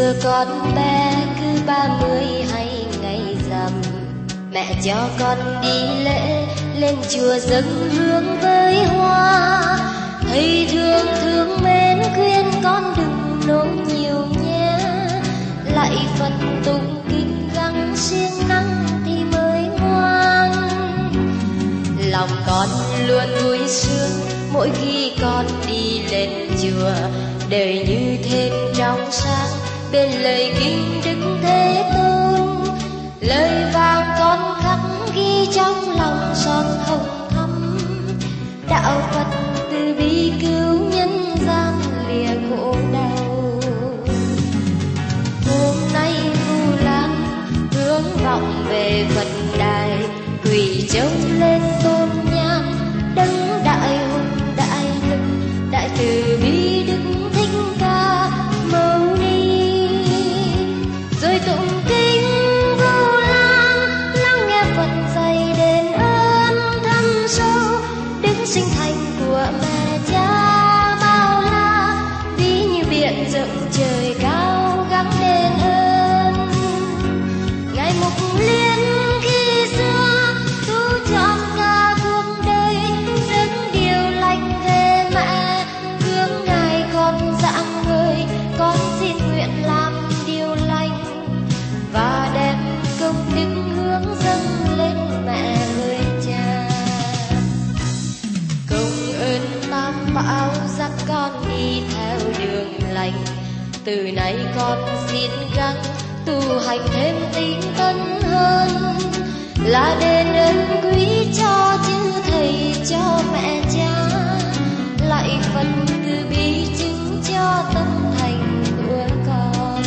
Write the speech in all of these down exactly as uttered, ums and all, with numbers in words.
xưa con bé cứ ba mươi hay ngày rằm, mẹ cho con đi lễ lên chùa dâng hương với hoa. Thầy thương thương mến khuyên con đừng nôn nhiều nhé, lại Phật tụng kinh gắng siêng năng thì mới ngoan. Lòng con luôn vui sướng mỗi khi con đi lên chùa, đời như thêm trong sáng bên lời kinh Đức Thế Tôn. Lời vàng con khắc ghi trong lòng son hồng thắm, đạo Phật từ bi cứu nhân gian lìa khổ đau. Hôm nay Vu Lan hướng vọng về Phật đài, quỳ trông lên tôn nhang đấng đại hùng đại lực, đại từ bi Đức Thích Ca Mâu Ni. Rồi tụng kinh Vu Lan lắng nghe Phật dạy đền ơn thâm sâu, đức sinh thành của mẹ cha bao la, ví như biển rộng trời cao gắng đền ơn. Ngài Mục Liên khi xưa tu trọn cả cuộc đời, dâng điều lành về mẹ hướng Ngài con dạng người. Con xin nguyện làm điều lành và đem công đức hướng dâng lên mẹ với cha. Công ơn Tam Bảo dắt con đi theo đường lành, từ nay con xin gắng tu hành thêm tinh tấn hơn, là đền ơn quý cho chư thầy cho mẹ cha, lại Phật từ bi chứng cho tâm thành của con.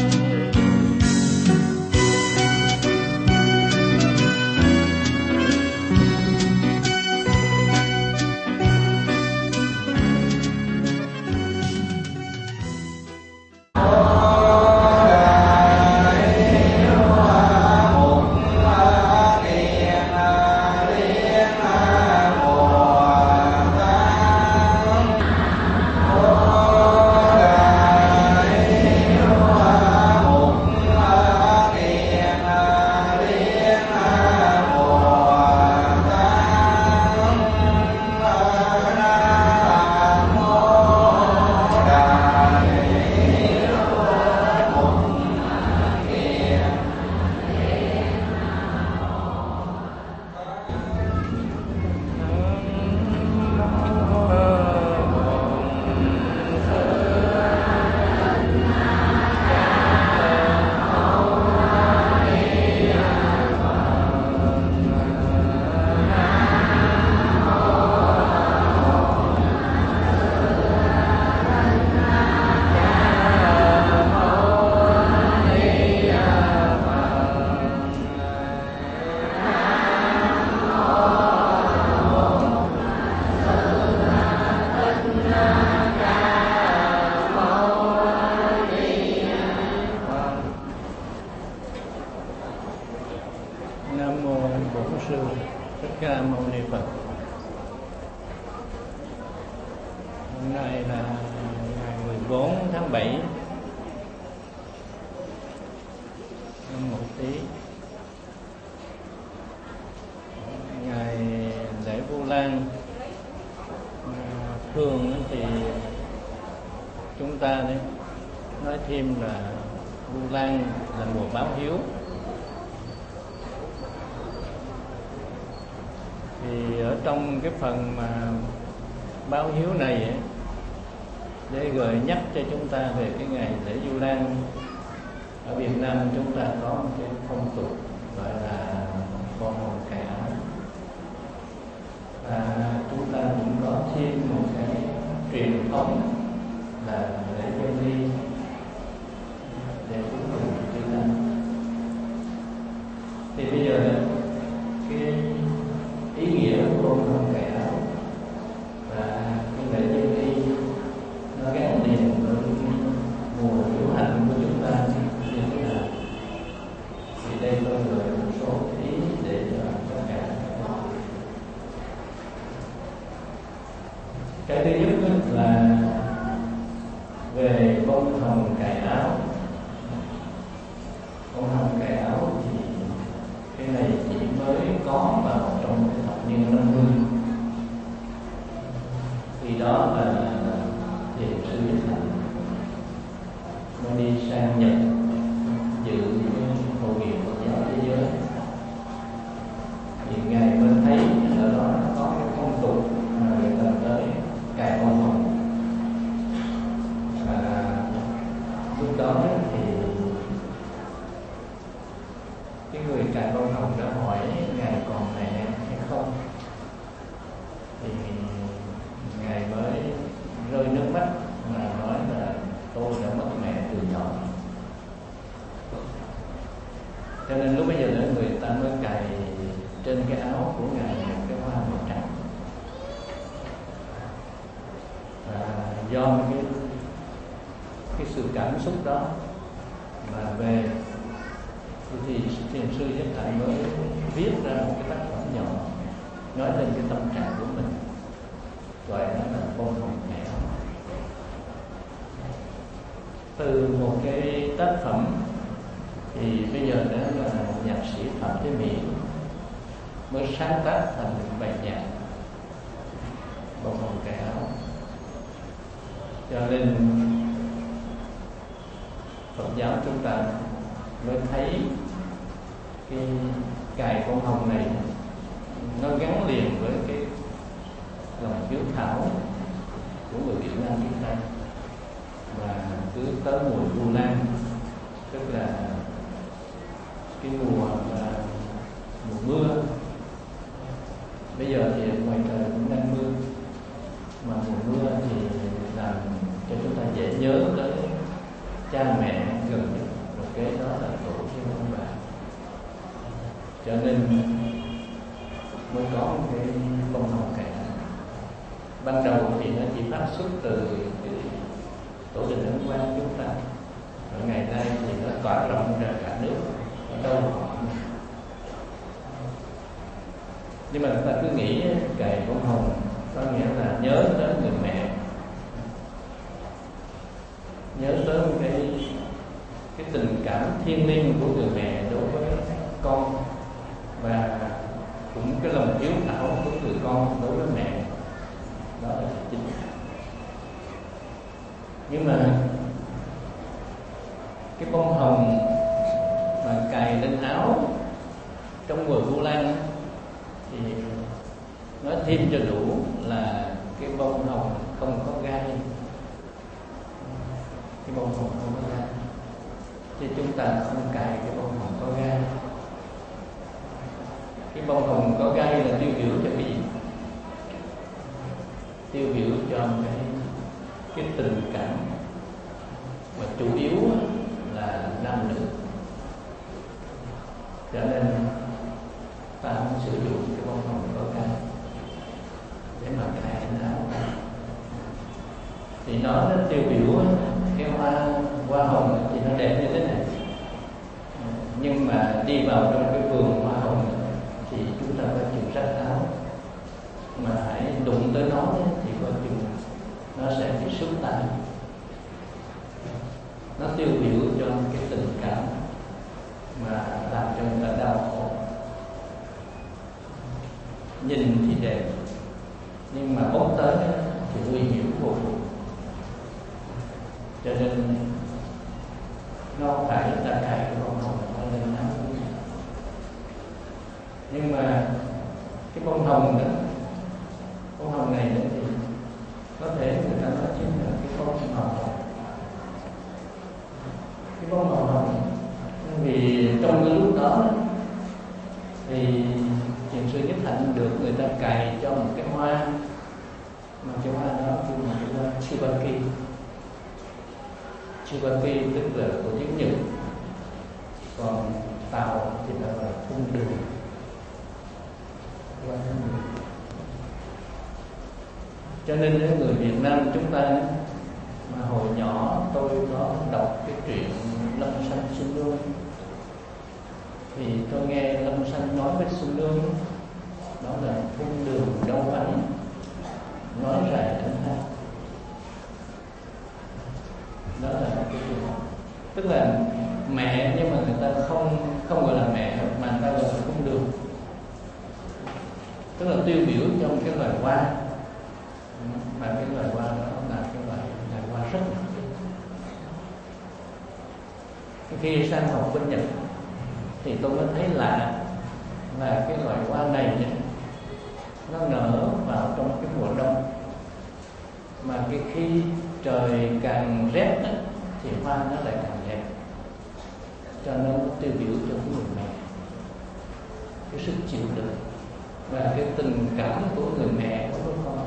Phần mà báo hiếu này ấy, để gợi nhắc cho chúng ta về cái ngày lễ Vu Lan. Ở Việt Nam chúng ta có một cái phong tục gọi là con hồn cải áo, và chúng ta cũng có thêm một cái truyền thống là lễ dân đi để cúng dường chư tăng. Thì bây giờ cái ý nghĩa của con hồn cải áo và cái lễ dân đi nó gắn liền với mùa diễu hành của chúng ta như thế nào, thì đây tôi gửi một số ý để cho tất cả. Cái thứ nhất là về bông hồng cài áo. bông hồng cài áo thì cái này chỉ mới có vào trong cái thập niên năm mươi. Khi đó là thiền sư Nhất Hạnh mới đi sang Nhật dự hội nghị Phật giáo thế giới, thì ngài mới thấy ở đó nó có cái phong tục mà người ta tới cài bông hồng. Và lúc đó thì cái người cài bông hồng đã hỏi ngài còn mẹ hay không, thì ngài mới rơi nước mắt mà nói là tôi đã mất mẹ từ nhỏ. Cho nên lúc bây giờ nữa người ta mới cài trên cái áo của ngài một cái hoa màu trắng. Và do cái cái sự cảm xúc đó mà về thì thiền sư Nhất Hạnh mới viết ra một cái tác phẩm nhỏ nói lên cái tâm trạng của mình, gọi nó là bông hồng cài áo. Từ một cái tác phẩm thì bây giờ đó là nhạc sĩ Phạm Thế Mỹ mới sáng tác thành bài nhạc bông hồng cài áo. Cho nên Phật giáo chúng ta mới thấy cái cài bông hồng này nó gắn liền với cái lòng hiếu thảo của người Việt Nam chúng ta. Và cứ tới mùa Vu Lan, tức là cái mùa mà mùa mưa, bây giờ thì ngoài trời cũng đang mưa, mà mùa mưa thì làm cho chúng ta dễ nhớ tới cha mẹ gần nhất, một cái đó là tổ tiên ông bà. Cho nên mới có một cái bông hồng cài. Ban đầu thì nó chỉ phát xuất từ cái tổ đình Ấn Quang chúng ta, và ngày nay thì nó tỏa rộng ra cả nước, ở đâu họ. Nhưng mà chúng ta cứ nghĩ cài bông hồng có nghĩa là nhớ tới người mẹ, nhớ tới cái cái tình cảm thiêng liêng của người mẹ đối với con, và cũng cái lòng hiếu thảo của người con đối với mẹ. Đó là chính. Nhưng mà cái bông hồng mà cài lên áo trong mùa Vu Lan thì nói thêm cho đủ là cái bông hồng không có gai. Cái bông hồng không có gai, chứ chúng ta không cài cái bông hồng có gai. Cái bông hồng có gai là tiêu biểu cho cái gì? Tiêu biểu cho cái cái tình cảm mà chủ yếu là nam nữ. Cho nên ta không sử dụng cái bông hồng có gai để mà cài lên áo. Thì nó, nó tiêu biểu cái hoa hoa hồng thì nó đẹp như thế này, nhưng mà đi vào trong cái vườn hoa hồng thì chúng ta phải chịu rách áo, mà hãy đụng tới nó thì coi chừng nó sẽ bị sứt tay. Nó tiêu biểu cho cái tình cảm mà làm cho người ta đau khổ. Nhìn thì đẹp, nhưng mà bốc tới thì nguy hiểm vô cùng. Cho nên nó phải ta cài cái bông hồng nó lên áo. Nhưng mà cái bông hồng đó, bông hồng này đó thì có thể người ta nói chính là cái bông màu hồng. Cái bông màu hồng vì trong cái lúc đó thì thiền sư Nhất Hạnh được người ta cài cho một cái hoa, mà cái hoa đó kêu là cái hoa Tsubaki. Tsubaki tức là của tiếng Nhật, còn Tàu thì là thung đường. Cho nên những người Việt Nam chúng ta, mà hồi nhỏ tôi có đọc cái truyện Lâm Sanh Xuân Nương, thì tôi nghe Lâm Sanh nói với Xuân Nương đó là thung đường đâu vắng, nói dài thanh thang. Đó là cái chuyện, tức là mẹ, nhưng mà người ta không không gọi là mẹ mà người ta gọi là cung đường, tức là tiêu biểu trong cái loài hoa, mà cái loài hoa đó là cái loài loài hoa rất nổi tiếng. Khi sang học bên Nhật thì tôi mới thấy lạ là cái loài hoa này nó nở vào trong cái mùa đông, mà cái khi trời càng rét đó, thì hoa nó lại càng đẹp, cho nên nó tiêu biểu cho cái người mẹ, cái sức chịu đựng và cái tình cảm của người mẹ đối với con.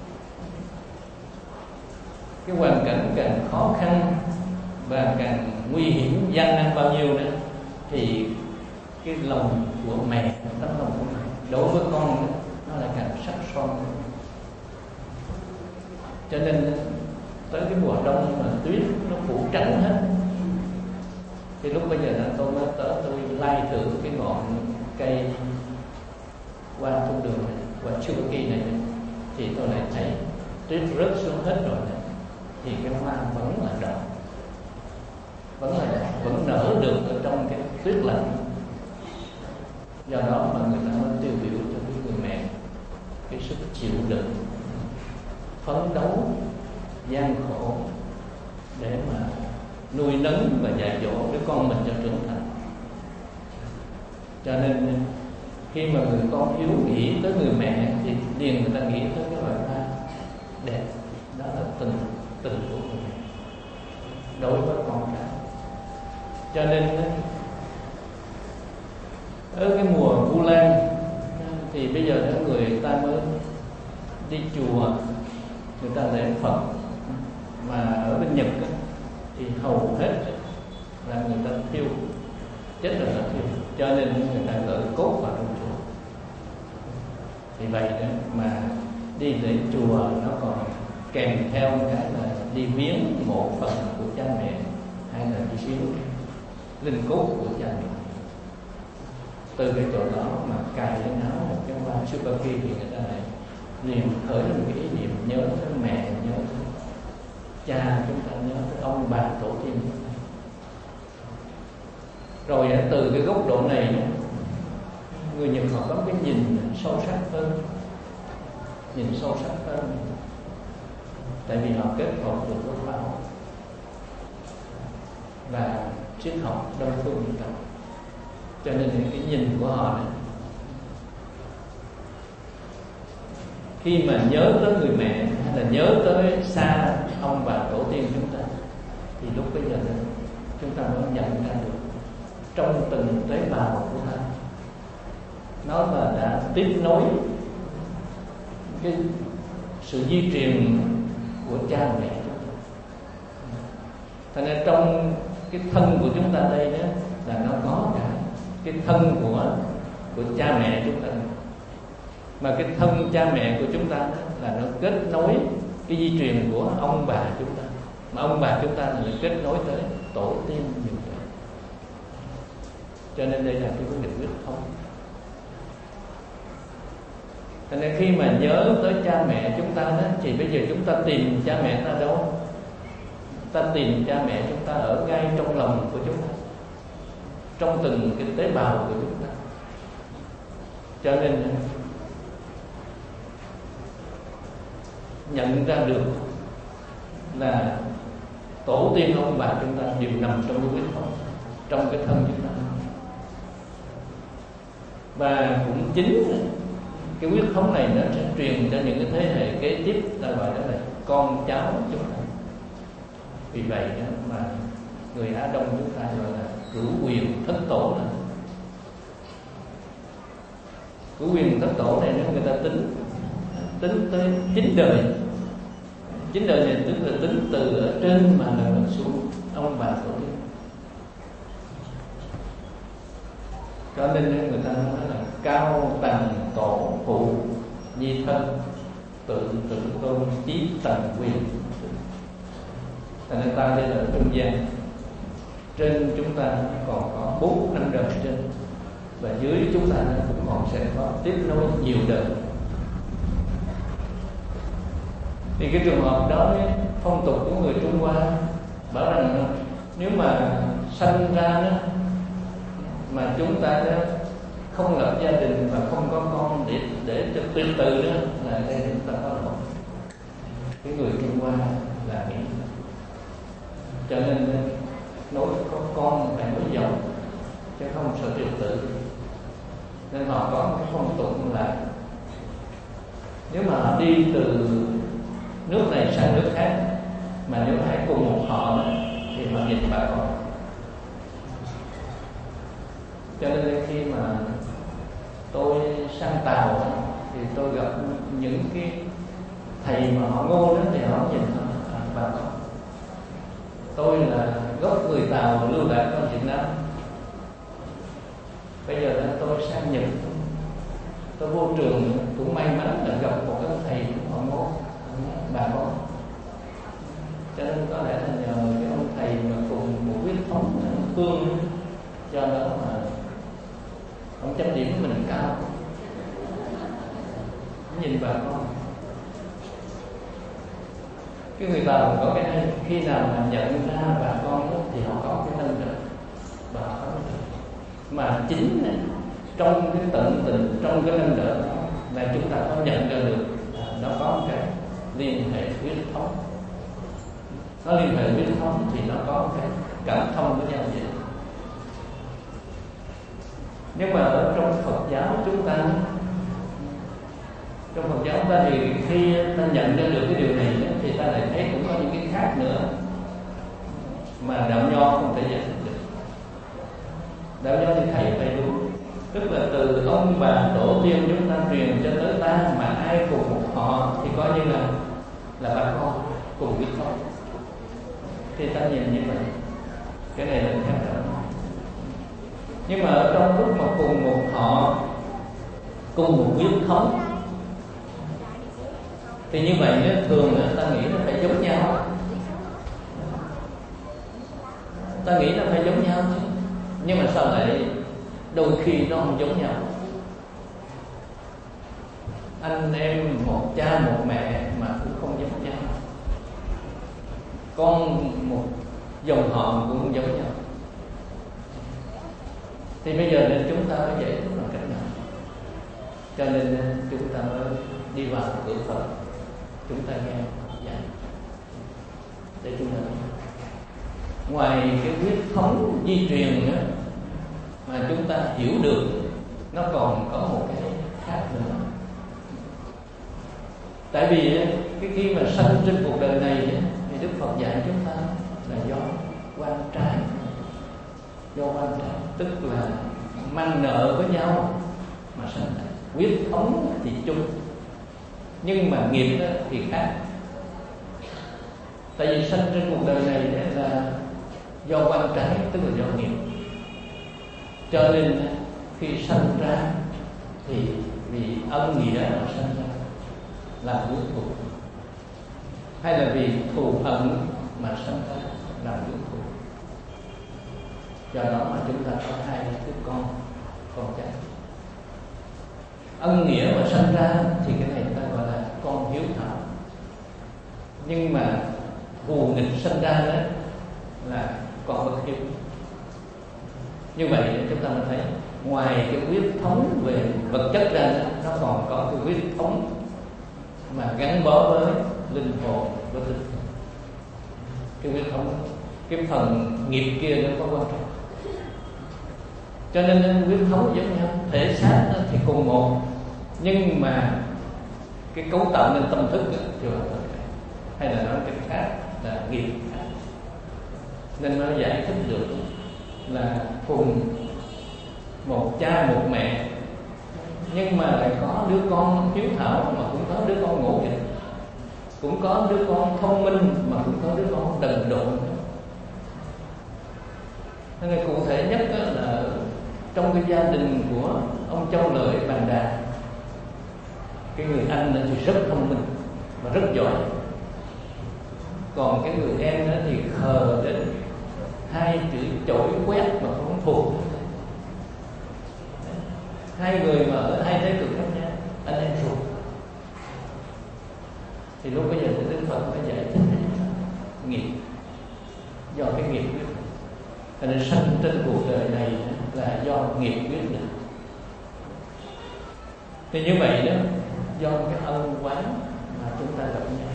Cái hoàn cảnh càng khó khăn và càng nguy hiểm gian nan bao nhiêu nữa thì cái lòng của mẹ, tấm lòng của mẹ đối với con nữa, nó lại càng sắc son. Cho nên tới cái mùa đông mà tuyết nó phủ trắng hết, thì lúc bây giờ là tôi mới tới tôi lai thử cái ngọn cây qua cung đường này, qua Chubaki này, này thì tôi lại thấy tuyết rớt xuống hết rồi này, thì cái hoa vẫn là đỏ, vẫn là đỏ, vẫn nở được ở trong cái tuyết lạnh. Do đó mà người ta mới tiêu biểu cho cái người mẹ cái sức chịu đựng, phấn đấu, gian khổ để mà nuôi nấng và dạy dỗ đứa con mình cho trưởng thành. Cho nên khi mà người con hiếu nghĩ tới người mẹ thì liền người ta nghĩ tới cái loài hoa đẹp, đó là tình tình của người mẹ đối với con cái. Cho nên ở cái mùa Vu Lan thì bây giờ người ta mới đi chùa, người ta lễ Phật, mà ở bên Nhật thì hầu hết là người ta thiêu, chết rồi là thiêu, cho nên người ta gửi cốt vào trong chùa. Thì vậy đó mà đi lễ chùa nó còn kèm theo cái là đi viếng mộ phần của cha mẹ, hay là đi viếng linh cốt của cha mẹ. Từ cái chỗ đó mà cài lên áo một cái hoa Chubaki thì người ta lại liền khởi lên một cái ý niệm nhớ tới mẹ, nhớ tới cha chúng ta, nhớ tới ông bà tổ tiên chúng ta. Rồi từ cái góc độ này người Nhật họ có cái nhìn sâu sắc hơn, nhìn sâu sắc hơn, tại vì họ kết hợp được với khoa học và triết học Đông phương Dân tộc, cho nên cái nhìn của họ này, khi mà nhớ tới người mẹ hay là nhớ tới xa ông bà tổ tiên chúng ta, thì lúc bây giờ chúng ta mới nhận ra được trong từng tế bào của ta nó là đã tiếp nối cái sự di truyền của cha mẹ chúng ta. Thành ra trong cái thân của chúng ta đây đó là nó có cả cái thân của của cha mẹ chúng ta, mà cái thân cha mẹ của chúng ta đó là nó kết nối cái di truyền của ông bà chúng ta, mà ông bà chúng ta là kết nối tới tổ tiên nhiều đời. Cho nên đây là cái vấn đề huyết thống. Cho nên khi mà nhớ tới cha mẹ chúng ta đó, thì bây giờ chúng ta tìm cha mẹ ta đâu? Ta tìm cha mẹ chúng ta ở ngay trong lòng của chúng ta, trong từng cái tế bào của chúng ta. Cho nên nhận ra được là tổ tiên ông bà chúng ta đều nằm trong cái huyết thống, trong cái thân chúng ta. Và cũng chính cái huyết thống này nó sẽ truyền cho những cái thế hệ kế tiếp, ta gọi đó là con cháu của chúng ta. Vì vậy đó mà người Á Đông chúng ta gọi là cửu quyền thất tổ. Là cửu quyền thất tổ này nếu người ta tính tính tới chín đời, chín đời này tức là tính từ ở trên mà là xuống ông bà tổ tiên. Cho nên người ta nói là cao tầng tổ phụ nhi thân, tự tự tôn chí tầng quyền. Thành ra ta đây là trung gian, trên chúng ta còn có bốn năm đời trên, và dưới chúng ta cũng còn sẽ có tiếp nối nhiều đời. Thì cái trường hợp đó, phong tục của người Trung Hoa bảo rằng nếu mà sanh ra đó, mà chúng ta đó không lập gia đình và không có con để để cho từ từ đó là đây chúng ta có lỗi. Cái người Trung Hoa là nghĩ cho nên nói có con phải nói giàu chứ không sợ triều tự, nên họ có cái phong tục là nếu mà họ đi từ nước này sang nước khác mà nếu hai cùng một họ thì họ nhìn bà con. Cho nên khi mà tôi sang Tàu thì tôi gặp những cái thầy mà họ ngô đó thì họ nhìn họ à, bà con. Tôi là gốc người Tàu lưu lạc ở Việt Nam. Bây giờ là tôi sang Nhật, tôi vô trường cũng may mắn là gặp một cái thầy họ ngô bà con. Cho nên có lẽ là nhờ cái ông thầy mà cùng một huyết thống Phương, cho đó mà ông chấm điểm của mình cao, nhìn bà con. Cái người Tàu có cái này, khi nào mà nhận ra bà con đó, thì họ có cái nâng đỡ bà con mà chính này, trong cái tận tình, trong cái nâng đỡ đó là chúng ta có nhận ra được nó có cái liên hệ huyết thống. Nó liên hệ huyết thống thì nó có cái cảm thông với nhau vậy. Nhưng mà ở trong Phật giáo chúng ta, trong Phật giáo ta thì khi ta nhận ra được cái điều này thì ta lại thấy cũng có những cái khác nữa mà đạo nho không thể giải thích được. Đạo nho thì thấy phải đúng, tức là từ ông bà tổ tiên chúng ta truyền cho tới ta mà ai cùng một họ thì coi như là là bà con cùng huyết thống, thì ta nhìn như vậy. Cái này là khác đạo. Nhưng mà ở trong lúc mà cùng một họ, cùng một huyết thống thì như vậy thường ta nghĩ nó phải giống nhau, ta nghĩ nó phải giống nhau chứ. Nhưng mà sao lại đôi khi nó không giống nhau? Anh em một cha một mẹ mà cũng không giống nhau, con một dòng họ cũng không giống nhau. Thì bây giờ nên chúng ta phải giải thích bằng cách nào? Cho nên chúng ta mới đi vào cửa Phật, chúng ta nghe dạy để chúng ta ngoài cái huyết thống di truyền đó, mà chúng ta hiểu được nó còn có một cái khác nữa. Tại vì cái khi mà sanh trên cuộc đời này thì Đức Phật dạy chúng ta là do quan trái, do quan trái tức là mang nợ với nhau mà sanh ra. Huyết thống thì chung, nhưng mà nghiệp thì khác. Tại vì sanh trên cuộc đời này là do quan trái, tức là do nghiệp. Cho nên khi sanh ra thì vì ân nghĩa mà sanh ra là quyến thuộc, hay là vì thù hận mà sanh ra là quyến thuộc. Do đó mà chúng ta có hai đứa con, con trai. Ân nghĩa mà sanh ra thì cái này ta gọi là con hiếu thảo. Nhưng mà thù nghịch sanh ra đó là con bất hiếu. Như vậy chúng ta mới thấy ngoài cái huyết thống về vật chất ra nó còn có cái huyết thống mà gắn bó với linh hồn, với tinh thần. Cái huyết thống, cái phần nghiệp kia nó có quan trọng. Cho nên huyết thống giống nhau, thể xác thì cùng một, nhưng mà cái cấu tạo nên tâm thức thì hoàn toàn khác, hay là nói cách khác là nghiệp khác. Nên nó giải thích được là cùng một cha một mẹ, nhưng mà lại có đứa con hiếu thảo, mà cũng có đứa con ngỗ nghịch, cũng có đứa con thông minh, mà cũng có đứa con đần độn. Nên là cụ thể nhất là trong cái gia đình của ông Châu Lợi Bàn Đà, cái người anh thì rất thông minh và rất giỏi, còn cái người em thì khờ đến hai chữ chổi quét mà không thuộc. Hai người mà ở hai thế cực khác nhau, anh em ruột. Thì lúc bây giờ thì Đức Phật mới giải thích nghiệp, do cái nghiệp. Cho nên sanh trên cuộc đời này là do nghiệp quyết định. Thì như vậy đó, do cái ân oán mà chúng ta gặp nhau,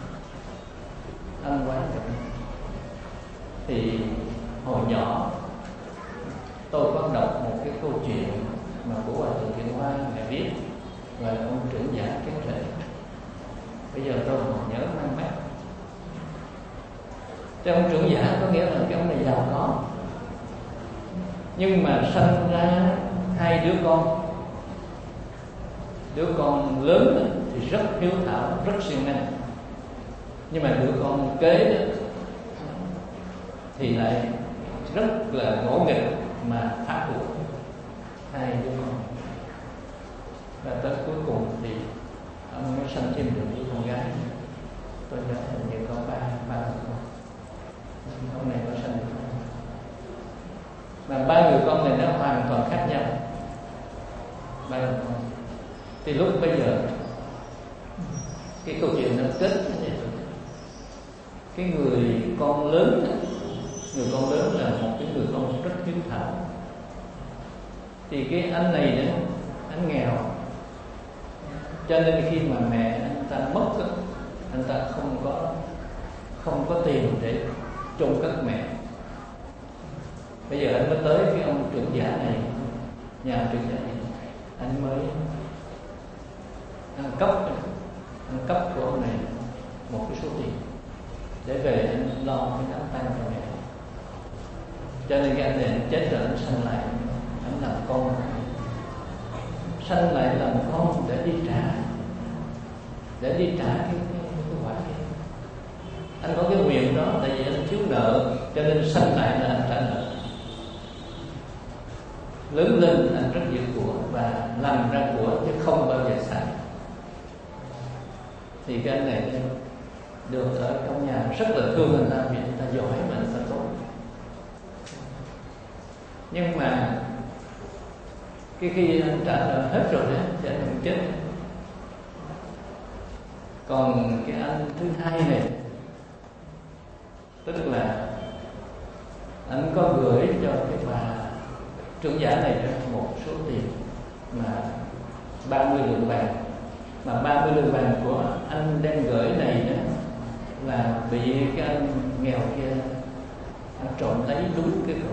ân oán gặp nhau. Thì hồi nhỏ tôi có đọc một cái câu chuyện mà của Hòa Thượng Thiện Hoa ngài viết và ông trưởng giả Kiến Trệ. Bây giờ tôi còn nhớ mang mát. Cái ông trưởng giả có nghĩa là cái ông này giàu có, nhưng mà sanh ra hai đứa con. Đứa con lớn thì rất hiếu thảo, rất siêng năng, nhưng mà đứa con kế đó thì lại rất là ngỗ nghịch mà phá của hai đứa con. Và tới cuối cùng thì ông mới sanh thêm được đứa con gái. Tôi nhớ hình như có ba ba người con. Ông này có sanh được con. Mà ba người con này nó hoàn toàn khác nhau. Ba người con. Thì lúc bây giờ cái câu chuyện nó kết như vậy. Cái người con lớn, người con lớn là một cái người con rất hiếu thảo. Thì cái anh này nữa, anh nghèo, cho nên khi mà mẹ anh ta mất, anh ta không có không có tiền để chôn cất mẹ. Bây giờ anh mới tới cái ông trưởng giả này, nhà trưởng giả này, anh mới ăn cấp, ăn cấp của ông này một cái số tiền để về anh lo cái đám tang cho mẹ. Cho nên cái anh này anh chết rồi, anh sanh lại, anh làm con, sanh lại làm con để đi trả, để đi trả cái cái, cái quả kia. Anh có cái quyền đó, tại vì anh thiếu nợ, cho nên sanh lại là anh trả nợ. Lớn lên anh rất giữ của và làm ra của chứ không bao giờ xài. Thì cái anh này được ở trong nhà rất là thương anh ta vì anh ta giỏi mà anh ta tốt. Nhưng mà cái khi anh trả nợ hết rồi đó thì anh cũng chết. Còn cái anh thứ hai này, tức là anh có gửi cho cái bà trưởng giả này một số tiền mà ba mươi lượng vàng, mà ba mươi lượng vàng của anh đem gửi này đó là bị cái anh nghèo kia anh trộm lấy đúng cái rồi.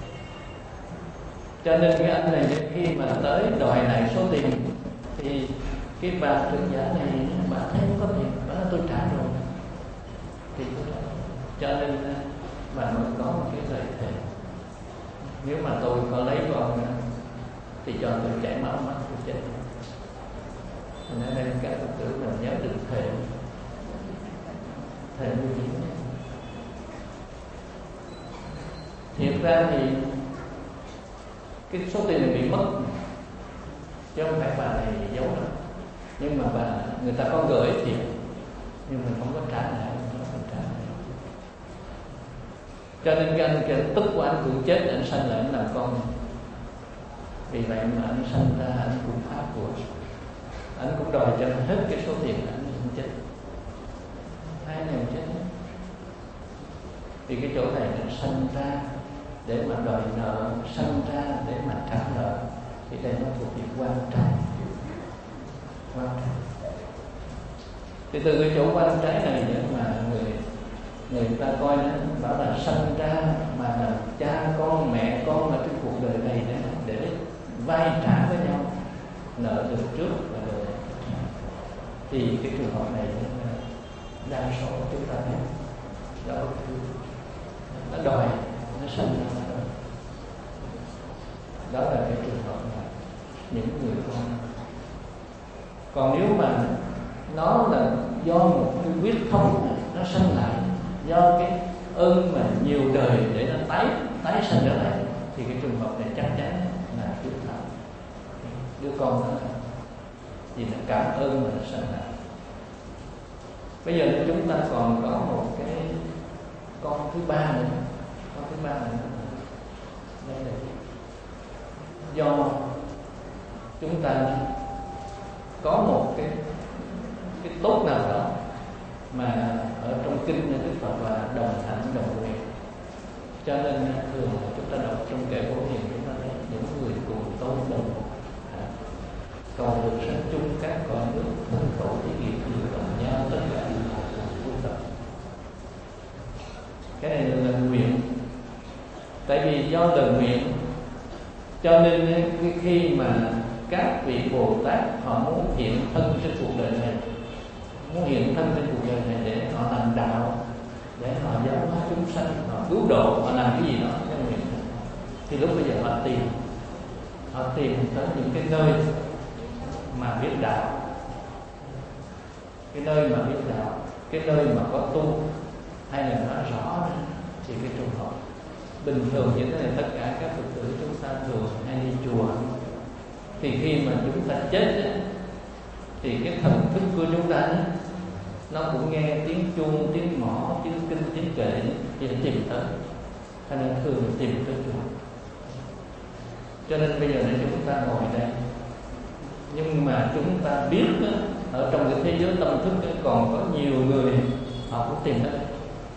Cho nên cái anh này khi mà tới đòi lại số tiền thì cái bà trưởng giả này bà thấy không có tiền, bà nói tôi trả rồi thì tôi trả. Cho nên bà mới có một cái lời thề: nếu mà tôi có lấy con thì cho tôi chảy máu mắt tôi chết. Nên đây các Phật tử mình nhớ được thề, thề nguy hiểm. Thiệt ra thì cái số tiền này bị mất chứ không phải bà này giấu đâu, nhưng mà bà người ta có gửi thiệt nhưng mình không có trả lại, không có trả lại. Cho nên cái anh cái tức của anh cũng chết, anh sanh lại anh làm con. Vì vậy mà anh sanh ra anh cũng phá của, anh cũng đòi cho hết cái số tiền anh chết. Hai ngày chết. Vì cái chỗ này nó sanh ra để mà đòi nợ, sanh ra để mà trả nợ, thì đây nó thuộc về quan trái. Quan trái. Thì từ cái chỗ quan trái này nữa mà người người ta coi nó bảo là sanh ra mà là cha con mẹ con ở trên cuộc đời này để, để vay trả với nhau, nợ được trước và đời. Thì cái trường hợp này đa số chúng ta thấy đó, nó đòi, nó sanh ra. Đó là cái trường hợp mà những người con. Còn nếu mà nó là do một cái huyết thống nó sanh lại, do cái ơn mà nhiều đời để nó tái tái sanh trở lại, thì cái trường hợp này chắc chắn là hiếu thảo. Đứa con đó vì nó cảm ơn mà nó sanh lại. Bây giờ chúng ta còn có một cái con thứ ba nữa, con thứ ba nữa. Đây là do chúng ta có một cái cái tốt nào đó mà ở trong kinh Đức Phật là đồng hạnh đồng nguyện. Cho nên thường chúng ta đọc trong kệ Phổ Hiền, chúng ta thấy những người cùng tôn đồng à, cầu được sanh chung các cõi nước, thân khẩu thí nghiệp điều đồng nhau tất cả những hồn vô tập. Cái này là nguyện. Tại vì do lời nguyện cho nên khi mà các vị Bồ Tát họ muốn hiện thân trên cuộc đời này, muốn hiện thân trên cuộc đời này để họ làm đạo, để họ giáo hóa chúng sanh, họ cứu độ, họ làm cái gì đó theo nguyện, thì lúc bây giờ họ tìm họ tìm tới những cái nơi mà biết đạo, cái nơi mà biết đạo, cái nơi mà có tu, hay là nói rõ ra thì cái trường hợp bình thường như thế này, tất cả các Phật tử chúng ta thường hay đi chùa, thì khi mà chúng ta chết thì cái thần thức của chúng ta nó cũng nghe tiếng chuông, tiếng mõ, tiếng kinh, tiếng kệ thì tìm tới, cho nên thường tìm tới chùa. Cho nên bây giờ này chúng ta ngồi đây, nhưng mà chúng ta biết đó, ở trong cái thế giới tâm thức đó, còn có nhiều người họ cũng tìm tới đây,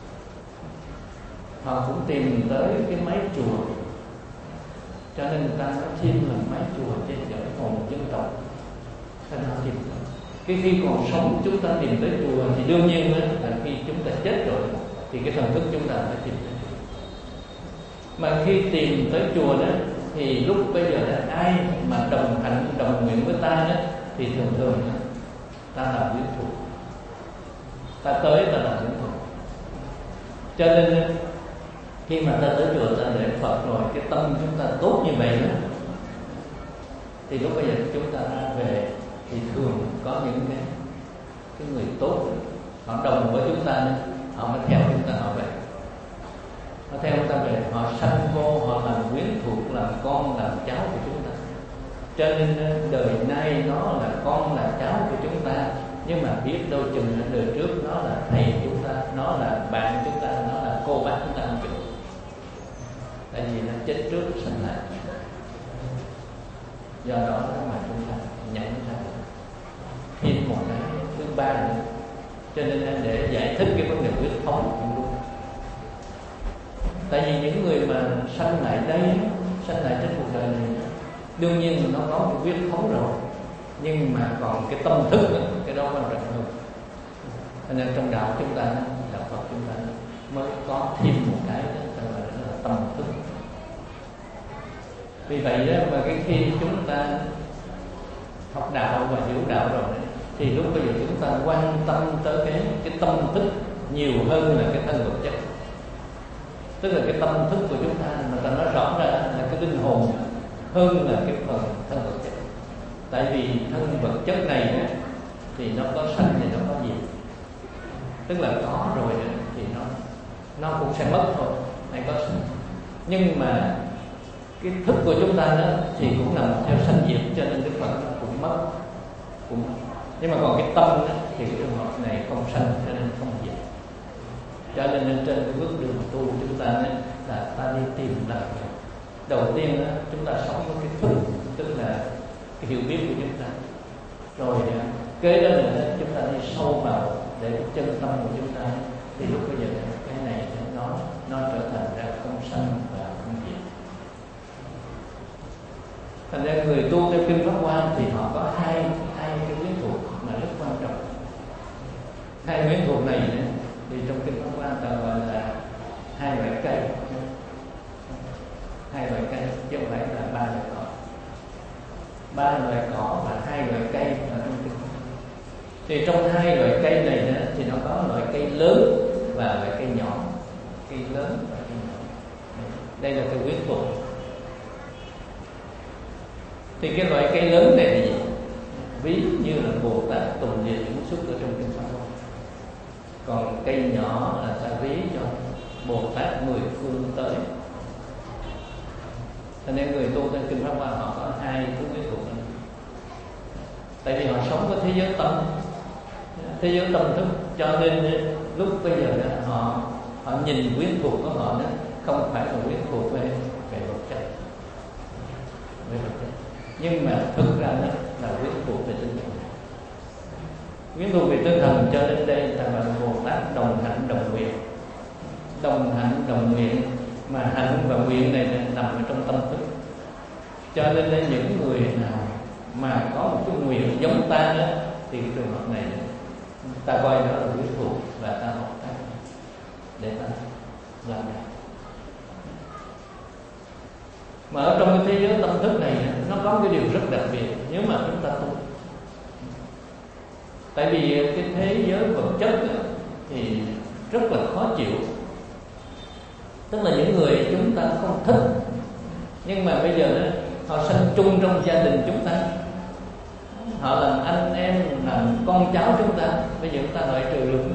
họ cũng tìm tới cái mái chùa. Cho nên người ta nói thêm là mái chùa che chở hồn dân tộc, cho nên họ tìm tới. Cái khi còn sống chúng ta tìm tới chùa thì đương nhiên đó, là khi chúng ta chết rồi thì cái thần thức chúng ta phải tìm tới chùa. Mà khi tìm tới chùa đó thì lúc bây giờ là ai mà đồng hạnh đồng nguyện với ta đó, thì thường thường ta làm quyến thuộc, ta tới ta làm quyến thuộc. Cho nên khi mà ta tới chùa ta lễ Phật rồi, cái tâm chúng ta tốt như vậy đó, thì lúc bây giờ chúng ta ra về thì thường có những cái, cái người tốt họ đồng với chúng ta nữa, họ mới theo chúng ta họ về, họ theo chúng ta về, họ sanh vô, họ làm quyến thuộc, làm con làm cháu của chúng ta. Cho nên đời nay nó là con là cháu của chúng ta, nhưng mà biết đâu chừng đời trước nó là thầy chúng ta, nó là bạn chúng ta, nó là cô bác chúng ta không chừng. Tại vì nó chết trước sanh lại, do đó mà chúng ta nhận ra thêm một cái thứ ba nữa. Cho nên để giải thích cái vấn đề huyết thống luôn. Tại vì những người mà sanh lại đây, sanh lại trên cuộc đời này, đương nhiên nó có một huyết thống rồi, nhưng mà còn cái tâm thức đó, cái đó quan trọng hơn. Cho nên trong đạo chúng ta, đạo Phật chúng ta mới có thêm một cái đó, gọi là tâm thức. Vì vậy đó mà cái khi chúng ta học đạo và hiểu đạo rồi đấy, thì lúc bây giờ chúng ta quan tâm tới cái cái tâm thức nhiều hơn là cái thân vật chất. Tức là cái tâm thức của chúng ta mà ta nói rõ ra là cái linh hồn hơn là cái phần thân vật chất. Tại vì thân vật chất này đó, thì nó có sanh thì nó có diệt. Tức là có rồi đó, thì nó nó cũng sẽ mất thôi, hay có sanh. Nhưng mà cái thức của chúng ta đó thì cũng nằm theo sanh diệt, cho nên cái phần nó cũng mất, cũng mất. Nhưng mà còn cái tâm đó, thì cái trường hợp này không sanh cho nên không diệt. Cho nên trên cái bước đường tu chúng ta đó, là ta đi tìm lại. Đầu tiên đó, chúng ta sống với cái thức, tức là cái hiểu biết của chúng ta. Rồi kế đó nữa chúng ta đi sâu vào để cái chân tâm của chúng ta, thì lúc bây giờ cái này nó nó trở thành ra không sanh và không diệt. Thành ra người tu theo kinh Pháp Hoa thì họ có hai hai cái quyến thuộc mà rất quan trọng. Hai quyến thuộc này thì trong kinh Pháp Hoa ta gọi là hai loại cây, hai loại cây chứ không phải là ba loại cỏ. Ba loại cỏ và hai loại cây ở trong kinh. Thì trong hai loại cây này đó, thì nó có loại cây lớn và loại cây nhỏ. Cây lớn và cây nhỏ. Đây là cái quyến thuộc. Thì cái loại cây lớn này là gì? Ví như là Bồ Tát Tùng Địa Chuyển Xuất ở trong kinh Pháp Hoa. Còn cây nhỏ là ta ví cho Bồ Tát mười phương tới. Cho nên người tu theo kinh Pháp Hoa họ có hai thứ quyến thuộc này. Tại vì họ sống với thế giới tâm, thế giới tâm thức, cho nên lúc bây giờ đó, họ họ nhìn quyến thuộc của họ đó không phải là quyến thuộc về về vật chất, về vật chất. Nhưng mà thực ra đó là quyến thuộc về tinh thần. Quyến thuộc về tinh thần, cho nên đây là Bồ Tát đồng hạnh đồng nguyện. Đồng hạnh đồng nguyện mà hạnh và nguyện này nằm ở trong tâm thức. Cho nên là những người nào mà có một cái nguyện giống ta đó, thì cái trường hợp này ta coi đó là quyến thuộc và ta hợp tác để ta làm được. Mà ở trong cái thế giới tâm thức này nó có một cái điều rất đặc biệt nếu mà chúng ta tu. Tại vì cái thế giới vật chất thì rất là khó chịu. Tức là những người chúng ta không thích, nhưng mà bây giờ đó, họ sinh chung trong gia đình chúng ta, họ làm anh em, làm con cháu chúng ta, bây giờ chúng ta loại trừ được.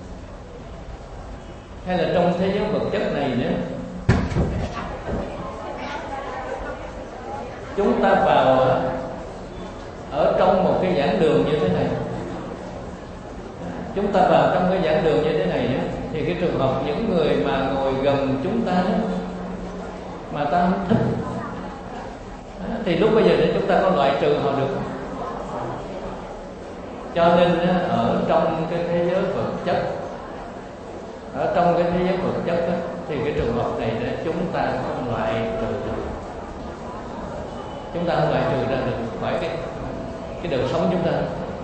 Hay là trong thế giới vật chất này nữa, chúng ta vào ở trong một cái giảng đường như thế này, chúng ta vào trong cái giảng đường như thế này đó, thì cái trường hợp những người mà ngồi gần chúng ta đó, mà ta không thích, thì lúc bây giờ để chúng ta có loại trừ họ được. Cho nên ở trong cái thế giới vật chất, ở trong cái thế giới vật chất đó, thì cái trường hợp này để chúng ta không loại trừ được, chúng ta không loại trừ ra được khỏi cái cái đời sống chúng ta.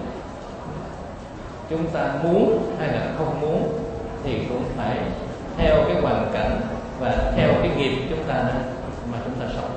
Chúng ta muốn hay là không muốn thì cũng phải theo cái hoàn cảnh và theo cái nghiệp chúng ta nữa mà chúng ta sống.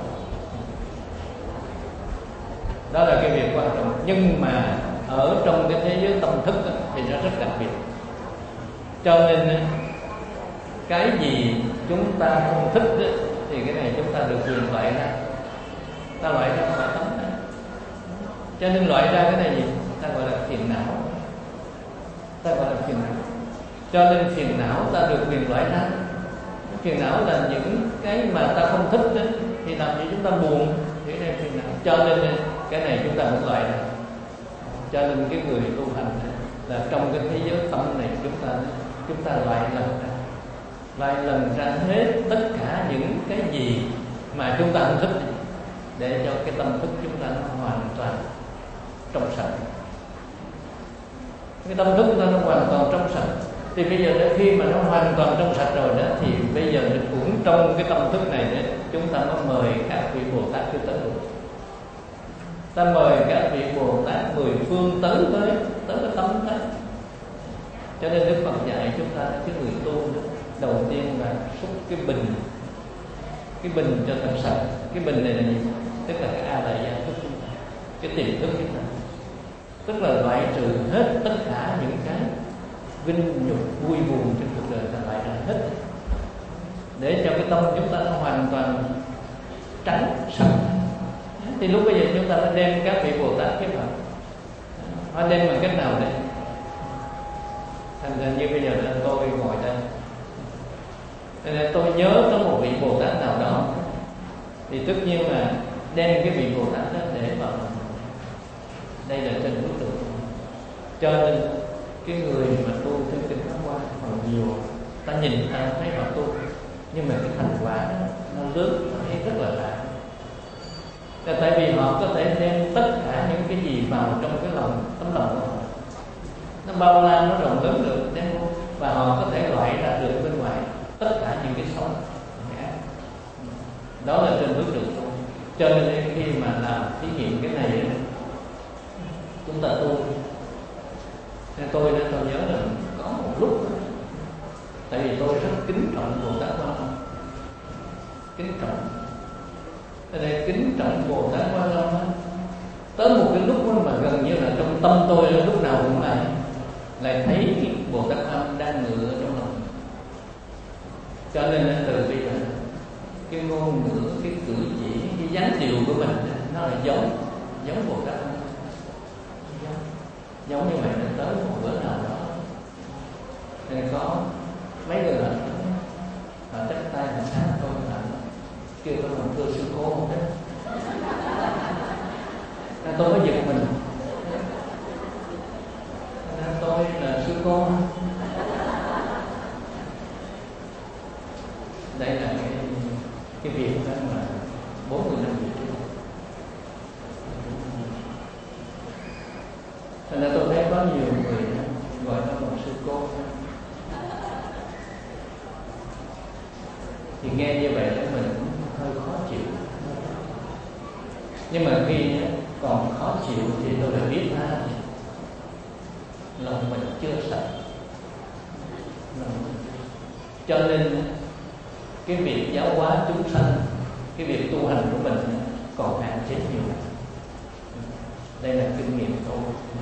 Đó là cái việc quan trọng. Nhưng mà ở trong cái thế giới tâm thức đó, thì nó rất đặc biệt. Cho nên cái gì chúng ta không thích đó, thì cái này chúng ta được quyền loại ra. Ta loại ra khỏi tâm này. Cho nên loại ra cái này gì? Ta gọi là phiền não. Ta gọi là phiền não. Cho nên phiền não ta được quyền loại ra. Phiền não là những cái mà ta không thích đó, thì làm gì chúng ta buồn, thì đây phiền não. Cho nên cái này chúng ta cũng loại ra. Cho nên cái người tu hành là trong cái thế giới tâm này chúng ta chúng ta loại lần ra, loại lần ra hết tất cả những cái gì mà chúng ta không thích, để cho cái tâm thức chúng ta nó hoàn toàn trong sạch. Cái tâm thức chúng ta nó hoàn toàn trong sạch. Thì bây giờ khi mà nó hoàn toàn trong sạch rồi đó, thì bây giờ cũng trong cái tâm thức này đó, chúng ta mới mời các vị Bồ Tát tới được. Ta mời các vị Bồ Tát mười phương tới với tới cái tâm thức. Cho nên Đức Phật dạy chúng ta cái người tu đó, đầu tiên là xúc cái bình, cái bình cho thật sạch. Cái bình này là gì? Tức là cái a la gia thức, cái tiềm thức chúng ta. Tức là loại trừ hết tất cả những cái vinh nhục vui buồn trên cuộc đời, ta loại ra hết, để cho cái tâm chúng ta nó hoàn toàn trắng sạch. Thì lúc bây giờ chúng ta đã đem các vị Bồ Tát cái mặt, họ đem bằng cách nào đây? Thành ra như bây giờ là tôi ngồi đây, nên tôi nhớ tới một vị Bồ Tát nào đó, thì tất nhiên là đem cái vị Bồ Tát đó để vào lòng. Đây là trên bước đường. Cho nên cái người mà tu theo kinh Pháp Hoa còn nhiều, ta nhìn ta thấy họ tu, nhưng mà cái thành quả đó, nó lớn, nó thấy rất là lạ. Là tại vì họ có thể đem tất cả những cái gì vào trong cái lòng, tấm lòng của họ, nó bao la, nó rộng lớn được, đem và họ có thể loại ra được bên ngoài tất cả những cái xấu, những cái ác. Đó là trên bước đường tu. Cho nên khi mà làm thí nghiệm cái này, chúng ta tu, nên tôi đã tôi nhớ là có một lúc, tại vì tôi rất kính trọng Bồ Tát Quan Âm, kính trọng, ở đây kính trọng Bồ Tát Quan Âm. Tới một cái lúc mà gần như là trong tâm tôi lúc nào cũng lại lại thấy Bồ Tát Quan Âm đang ngự ở trong lòng. Cho nên từ bây giờ cái ngôn ngữ, cái cử chỉ, cái dáng điệu của mình nó là giống giống Bồ Tát Quan Âm, giống như vậy. Nó tới một bữa nào đó nên có mấy người là họ chắp tay họ sát tôi, là kêu tôi làm thưa sư cô không đấy. Nên tôi mới giật mình, nên tôi là sư cô. Đây là cái cái việc đó mà bốn mươi năm về trước. Thành ra tôi thấy có nhiều người gọi nó một sư cô. Thì nghe như vậy là mình cũng hơi khó chịu. Nhưng mà khi còn khó chịu thì tôi đã biết ra lòng mình chưa sạch. Cho nên cái việc giáo hóa chúng sanh, cái việc tu hành của mình còn hạn chế nhiều. Đây là kinh nghiệm tôi.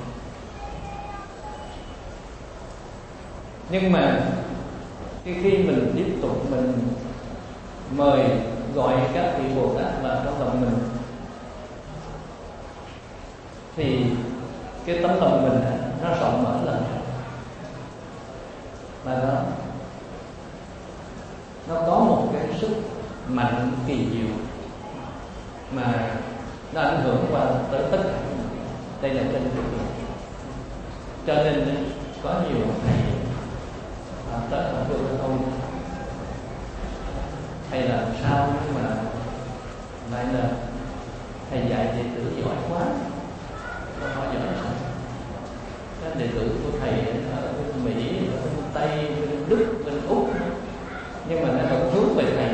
Nhưng mà khi khi mình tiếp tục mình mời gọi các vị Bồ Tát vào trong lòng mình, thì cái tấm lòng mình nó rộng mở lên, và nó nó có một cái sức mạnh kỳ diệu mà nó ảnh hưởng qua tới tất cả. Đây là trên thực tế. Cho nên có nhiều thầy tới ở trường của tôi, thầy làm sao nhưng mà lại là thầy dạy đệ tử giỏi quá. Nó hỏi giỏi sao? Các đệ tử của thầy ở bên Mỹ, ở bên Tây, bên Đức, bên Úc, nhưng mà nó vẫn hướng về thầy.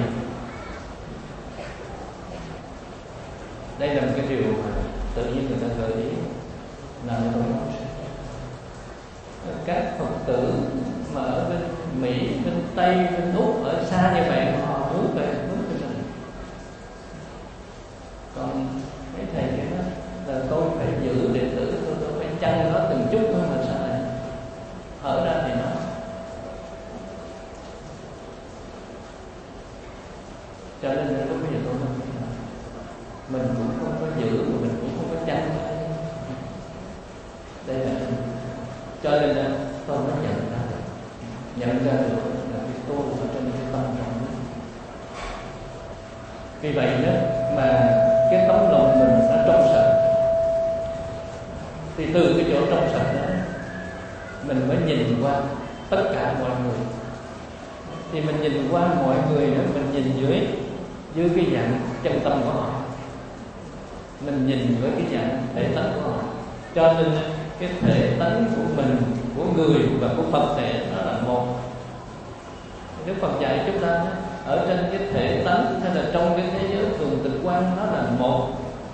Đây là một cái điều mà tự nhiên người ta gợi ý làm cho tôi nói. Các Phật tử mà ở bên Mỹ, bên Tây, bên Úc, ở xa như vậy mà họ hướng về hướng về thầy. Còn mấy thầy kia đó là tôi phải giữ đệ tử, tôi, tôi phải chăn nó từng chút thôi mà sao lại hở ra thì nó. Cho nên lúc bây giờ tôi nói mình cũng không có giữ, mình cũng không có chăn. Đây là cho nên tôi mới nhận ra được, nhận ra được là cái tu ở trong cái tâm trọng đó. Vì vậy đó mà cái tấm lòng mình nó trong sạch, thì từ cái chỗ trong sạch đó mình mới nhìn qua tất cả mọi người. Thì mình nhìn qua mọi người đó, mình nhìn dưới dưới cái dạng chân tâm của họ, mình nhìn với cái dạng thể tánh của họ. Cho nên cái thể tánh của mình, của người và của Phật thể nó là một. Đức Phật dạy chúng ta ở trên cái thể tánh hay là trong cái thế giới thường tịch quan nó là một.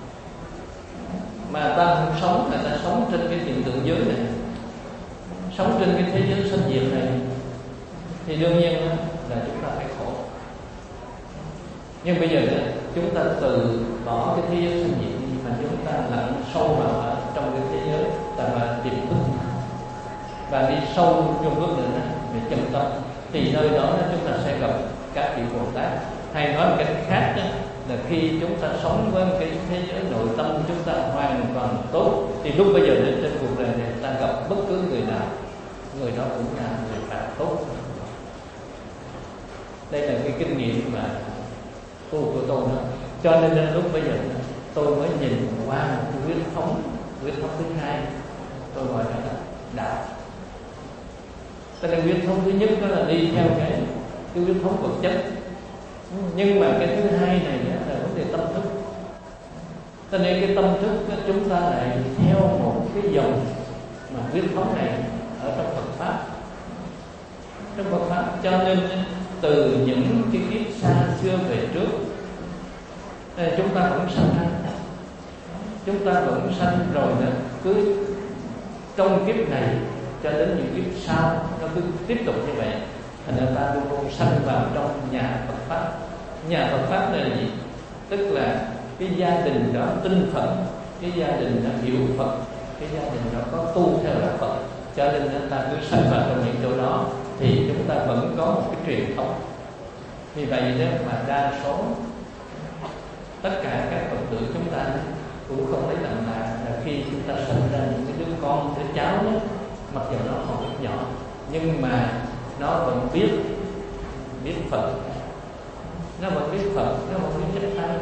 Mà ta không sống là ta sống trên cái hiện tượng giới này, sống trên cái thế giới sinh diệt này, thì đương nhiên là chúng ta phải khổ. Nhưng bây giờ chúng ta từ bỏ cái thế giới sinh diệt mà chúng ta lặn sâu vào ở trong cái thế giới ta mà tiềm thức, và đi sâu vô bước nữa về chân tâm, thì nơi đó chúng ta sẽ gặp các vị Bồ Tát. Hay nói một cách khác đó, là khi chúng ta sống với một cái thế giới nội tâm chúng ta hoàn toàn tốt, thì lúc bây giờ đến trên cuộc đời này ta gặp bất cứ người nào, người đó cũng là người bạn tốt. Đây là cái kinh nghiệm mà tu của tôi đó. Cho nên đến lúc bây giờ tôi mới nhìn qua một cái huyết thống, huyết thống thứ hai tôi gọi là đạo. Cho nên huyết thống thứ nhất đó là đi theo cái cái huyết thống vật chất, nhưng mà cái thứ hai này là vấn đề tâm thức. Cho nên cái tâm thức đó, chúng ta lại theo một cái dòng mà huyết thống này ở trong Phật pháp, trong Phật pháp. Cho nên từ những cái kiếp xa xưa về trước, chúng ta vẫn sanh ra, chúng ta vẫn sanh rồi đó, cứ trong kiếp này cho đến những kiếp sau nó cứ tiếp tục như vậy. Thành ra ta luôn luôn sanh vào trong nhà Phật pháp. Nhà Phật pháp là gì? Tức là cái gia đình đó tinh Phật, cái gia đình đó hiểu Phật, cái gia đình đó có tu theo đạo Phật. Cho nên ta cứ sanh vào trong những chỗ đó thì chúng ta vẫn có một cái truyền thống. Vì vậy đó mà đa số tất cả các Phật tử chúng ta cũng không lấy làm lạ là khi chúng ta sinh ra những cái đứa con, đứa cháu đó, mặc dù nó còn rất nhỏ nhưng mà nó vẫn biết biết Phật, nó vẫn biết Phật, nó vẫn biết chắp tay.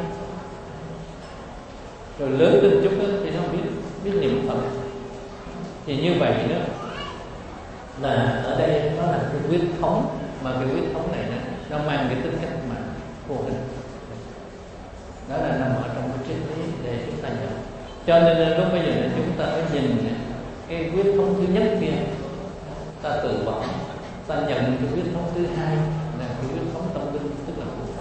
Rồi lớn lên chút đó, thì nó biết biết niệm Phật. Thì như vậy đó là ở đây nó là cái huyết thống, mà cái huyết thống này đó, nó mang cái tính cách mà vô hình. Đó là nằm ở trong cái triết lý để chúng ta nhận. Cho nên lúc bây giờ chúng ta phải nhìn cái huyết thống thứ nhất kia, ta từ bỏ, ta nhận cái huyết thống thứ hai là cái huyết thống tâm linh, tức là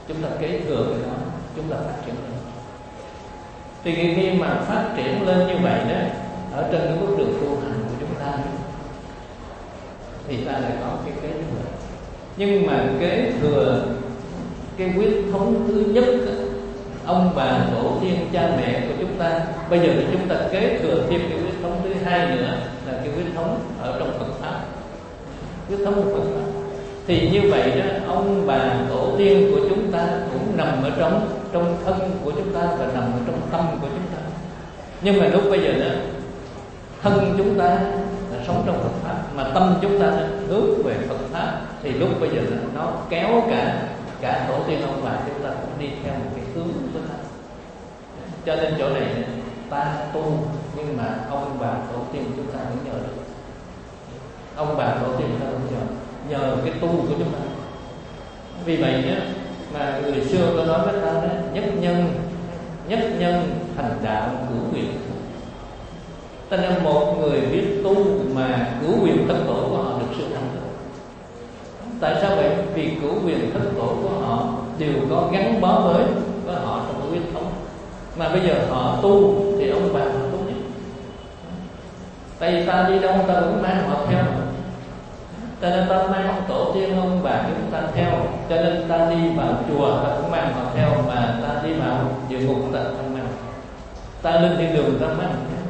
chúng ta kế thừa cái đó, chúng ta phát triển lên. Thì khi mà phát triển lên như vậy đó, ở trên cái bước đường tu hành của chúng ta, thì ta lại có cái kế thừa. Nhưng mà kế thừa cái huyết thống thứ nhất, ông bà tổ tiên cha mẹ của chúng ta, bây giờ thì chúng ta kế thừa thêm cái huyết thống thứ hai nữa, là cái huyết thống ở trong Phật pháp, huyết thống của Phật pháp. Thì như vậy đó, ông bà tổ tiên của chúng ta cũng nằm ở trong trong thân của chúng ta và nằm ở trong tâm của chúng ta. Nhưng mà lúc bây giờ đó, thân chúng ta là sống trong Phật pháp, mà tâm chúng ta hướng về Phật pháp, thì lúc bây giờ nó kéo cả cả tổ tiên ông bà chúng ta cũng đi theo một cái hướng của nó. Cho nên chỗ này ta tu, nhưng mà ông bà tổ tiên chúng ta vẫn nhờ được. Ông bà tổ tiên chúng ta vẫn nhờ nhờ cái tu của chúng ta. Vì vậy nhé, mà người xưa có nói với ta đó, nhất nhân nhất nhân thành đạo cửu quyền. Ta nên một người biết tu mà cửu quyền thất tổ của họ được sự thành tựu. Tại sao vậy? Vì cửu quyền thất tổ của họ đều có gắn bó với với họ trong cái huyết thống. Mà bây giờ họ tu thì ông bà họ tu nhất. Tại vì ta đi đâu ta cũng mang họ theo, cho nên ta mang ông tổ tiên ông bà chúng ta theo. Cho nên ta đi vào chùa ta cũng mang họ theo, mà ta đi vào địa ngục ta không mang, ta lên thiên đường ta mang họ theo.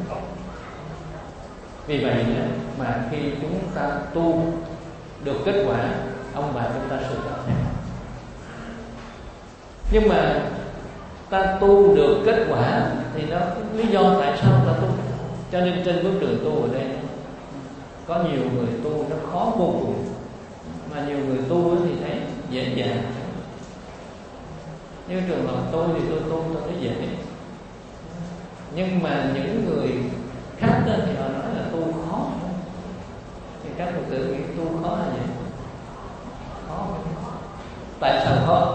Vì vậy mà khi chúng ta tu được kết quả, ông bà chúng ta sẽ có theo. Nhưng mà ta tu được kết quả thì nó lý do tại sao ta tu. Cho nên trên bước đường tu ở đây có nhiều người tu nó khó vô cùng, mà nhiều người tu thì thấy dễ dàng. Như trường hợp tôi thì tôi tu tôi thấy dễ, nhưng mà những người khác thì họ nói là tu khó. Thì các Phật tử nghĩ tu khó là gì? Khó. Tại sao khó?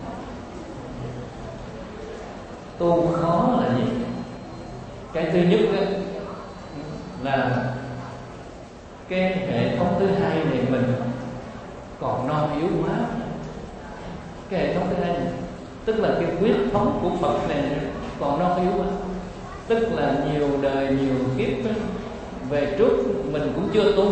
Tu khó là gì? Cái thứ nhất là cái hệ thống thứ hai này mình còn non yếu quá. Cái hệ thống thứ hai này, tức là cái huyết thống của Phật này còn non yếu quá. Tức là nhiều đời nhiều kiếp ấy, về trước mình cũng chưa tu,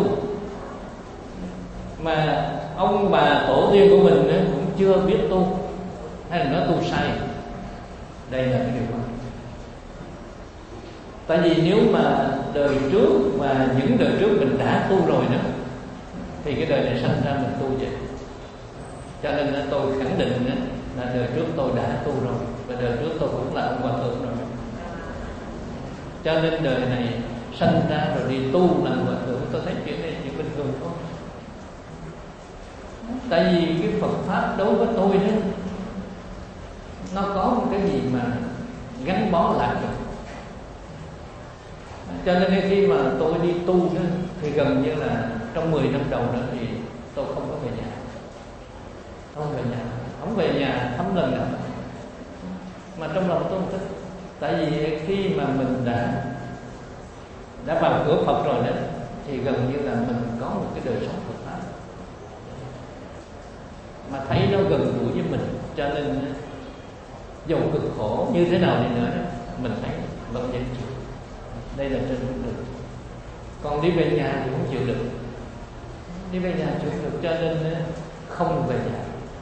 mà ông bà tổ tiên của mình ấy, cũng chưa biết tu, hay là nó tu sai. Đây là cái điều quan trọng. Tại vì nếu mà đời trước và những đời trước mình đã tu rồi đó, thì cái đời này sanh ra mình tu vậy. Cho nên tôi khẳng định là đời trước tôi đã tu rồi, và đời trước tôi cũng là ông hòa thượng rồi. Cho nên đời này sanh ra rồi đi tu làm hòa thượng, tôi thấy chuyện này chuyện bình thường thôi. Tại vì cái Phật pháp đối với tôi đó, nó có một cái gì mà gắn bó lại rồi. Cho nên khi mà tôi đi tu đó, thì gần như là trong mười năm đầu đó thì tôi không có về nhà, không về nhà, không về nhà thăm lần nào. Mà trong lòng tôi không thích. Tại vì khi mà mình đã đã vào cửa Phật rồi đó, thì gần như là mình có một cái đời sống Phật pháp, mà thấy nó gần gũi với mình. Cho nên dầu cực khổ như thế nào đi nữa đó, mình thấy vẫn dễ chịu. Đây là trên bước đường. Còn đi về nhà thì không chịu được, đi về nhà chịu được, cho nên không về nhà.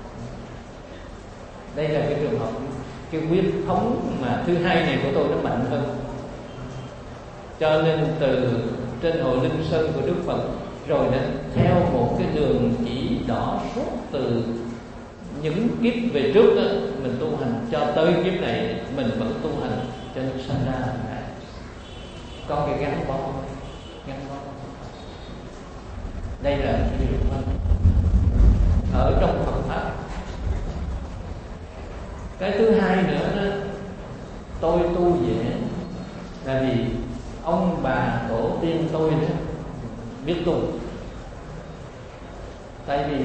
Đây là cái trường hợp cái huyết thống mà thứ hai này của tôi nó mạnh hơn. Cho nên từ trên hội Linh Sơn của Đức Phật rồi đó, theo một cái đường chỉ đỏ suốt từ những kiếp về trước đó, mình tu hành cho tới kiếp này mình vẫn tu hành, cho nên sinh ra là này có cái gắn bó, gắn bó. Đây là cái điều quan ở trong Phật pháp. Cái thứ hai nữa đó, tôi tu dễ là vì ông bà tổ tiên tôi đó biết tu. Tại vì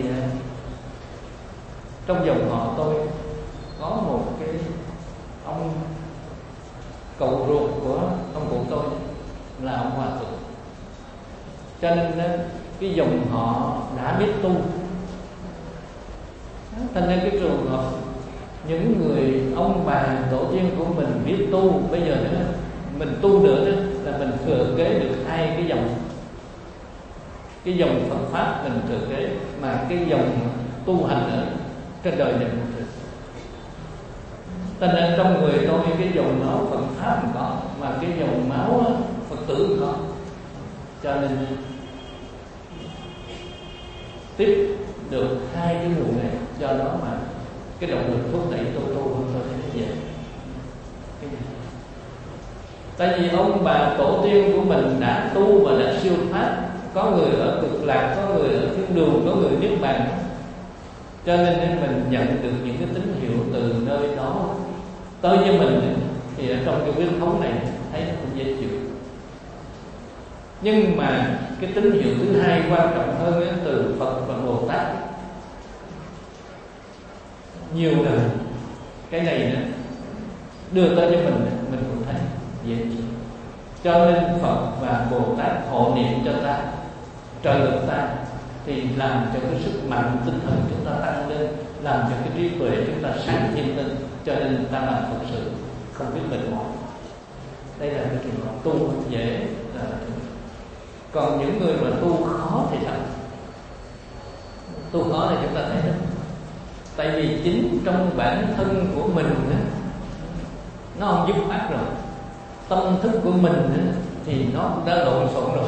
trong dòng họ tôi có một cái ông cậu ruột của ông cụ tôi là ông hòa thượng, cho nên cái dòng họ đã biết tu. Thành ra cái trường hợp những người ông bà tổ tiên của mình biết tu, bây giờ nữa mình tu nữa đó là mình thừa kế được hai cái dòng. Cái dòng Phật pháp mình thừa kế, mà cái dòng tu hành ở trên đời này mình thừa. Cho nên trong người tôi cái dòng máu Phật pháp mình có, mà cái dòng máu Phật tử mình có. Cho nên tiếp được hai cái nguồn này, do đó mà cái động lực thúc đẩy tôi tu hơn tôi thấy nó dễ. Tại vì ông bà tổ tiên của mình đã tu và đã siêu thoát, có người ở cực lạc, có người ở thiên đường, có người niết bàn. Cho nên mình nhận được những cái tín hiệu từ nơi đó tới với mình, thì ở trong cái huyết thống này thấy nó cũng dễ chịu. Nhưng mà cái tín hiệu thứ hai quan trọng hơn đó, từ Phật và Bồ Tát nhiều đời, cái này nữa đưa tới cho mình, mình cũng thấy dễ chịu. Cho nên Phật và Bồ Tát hộ niệm cho ta, trợ lực ta, thì làm cho cái sức mạnh tinh thần chúng ta tăng lên, làm cho cái trí tuệ chúng ta sáng thêm lên, cho nên ta làm Phật sự không biết mệt mỏi. Đây là cái trường hợp tu dễ là. Còn những người mà tu khó thì sao? Tu khó thì chúng ta thấy đó. Tại vì chính trong bản thân của mình đó, nó không dứt khoát rồi, tâm thức của mình đó, thì nó cũng đã lộn xộn rồi,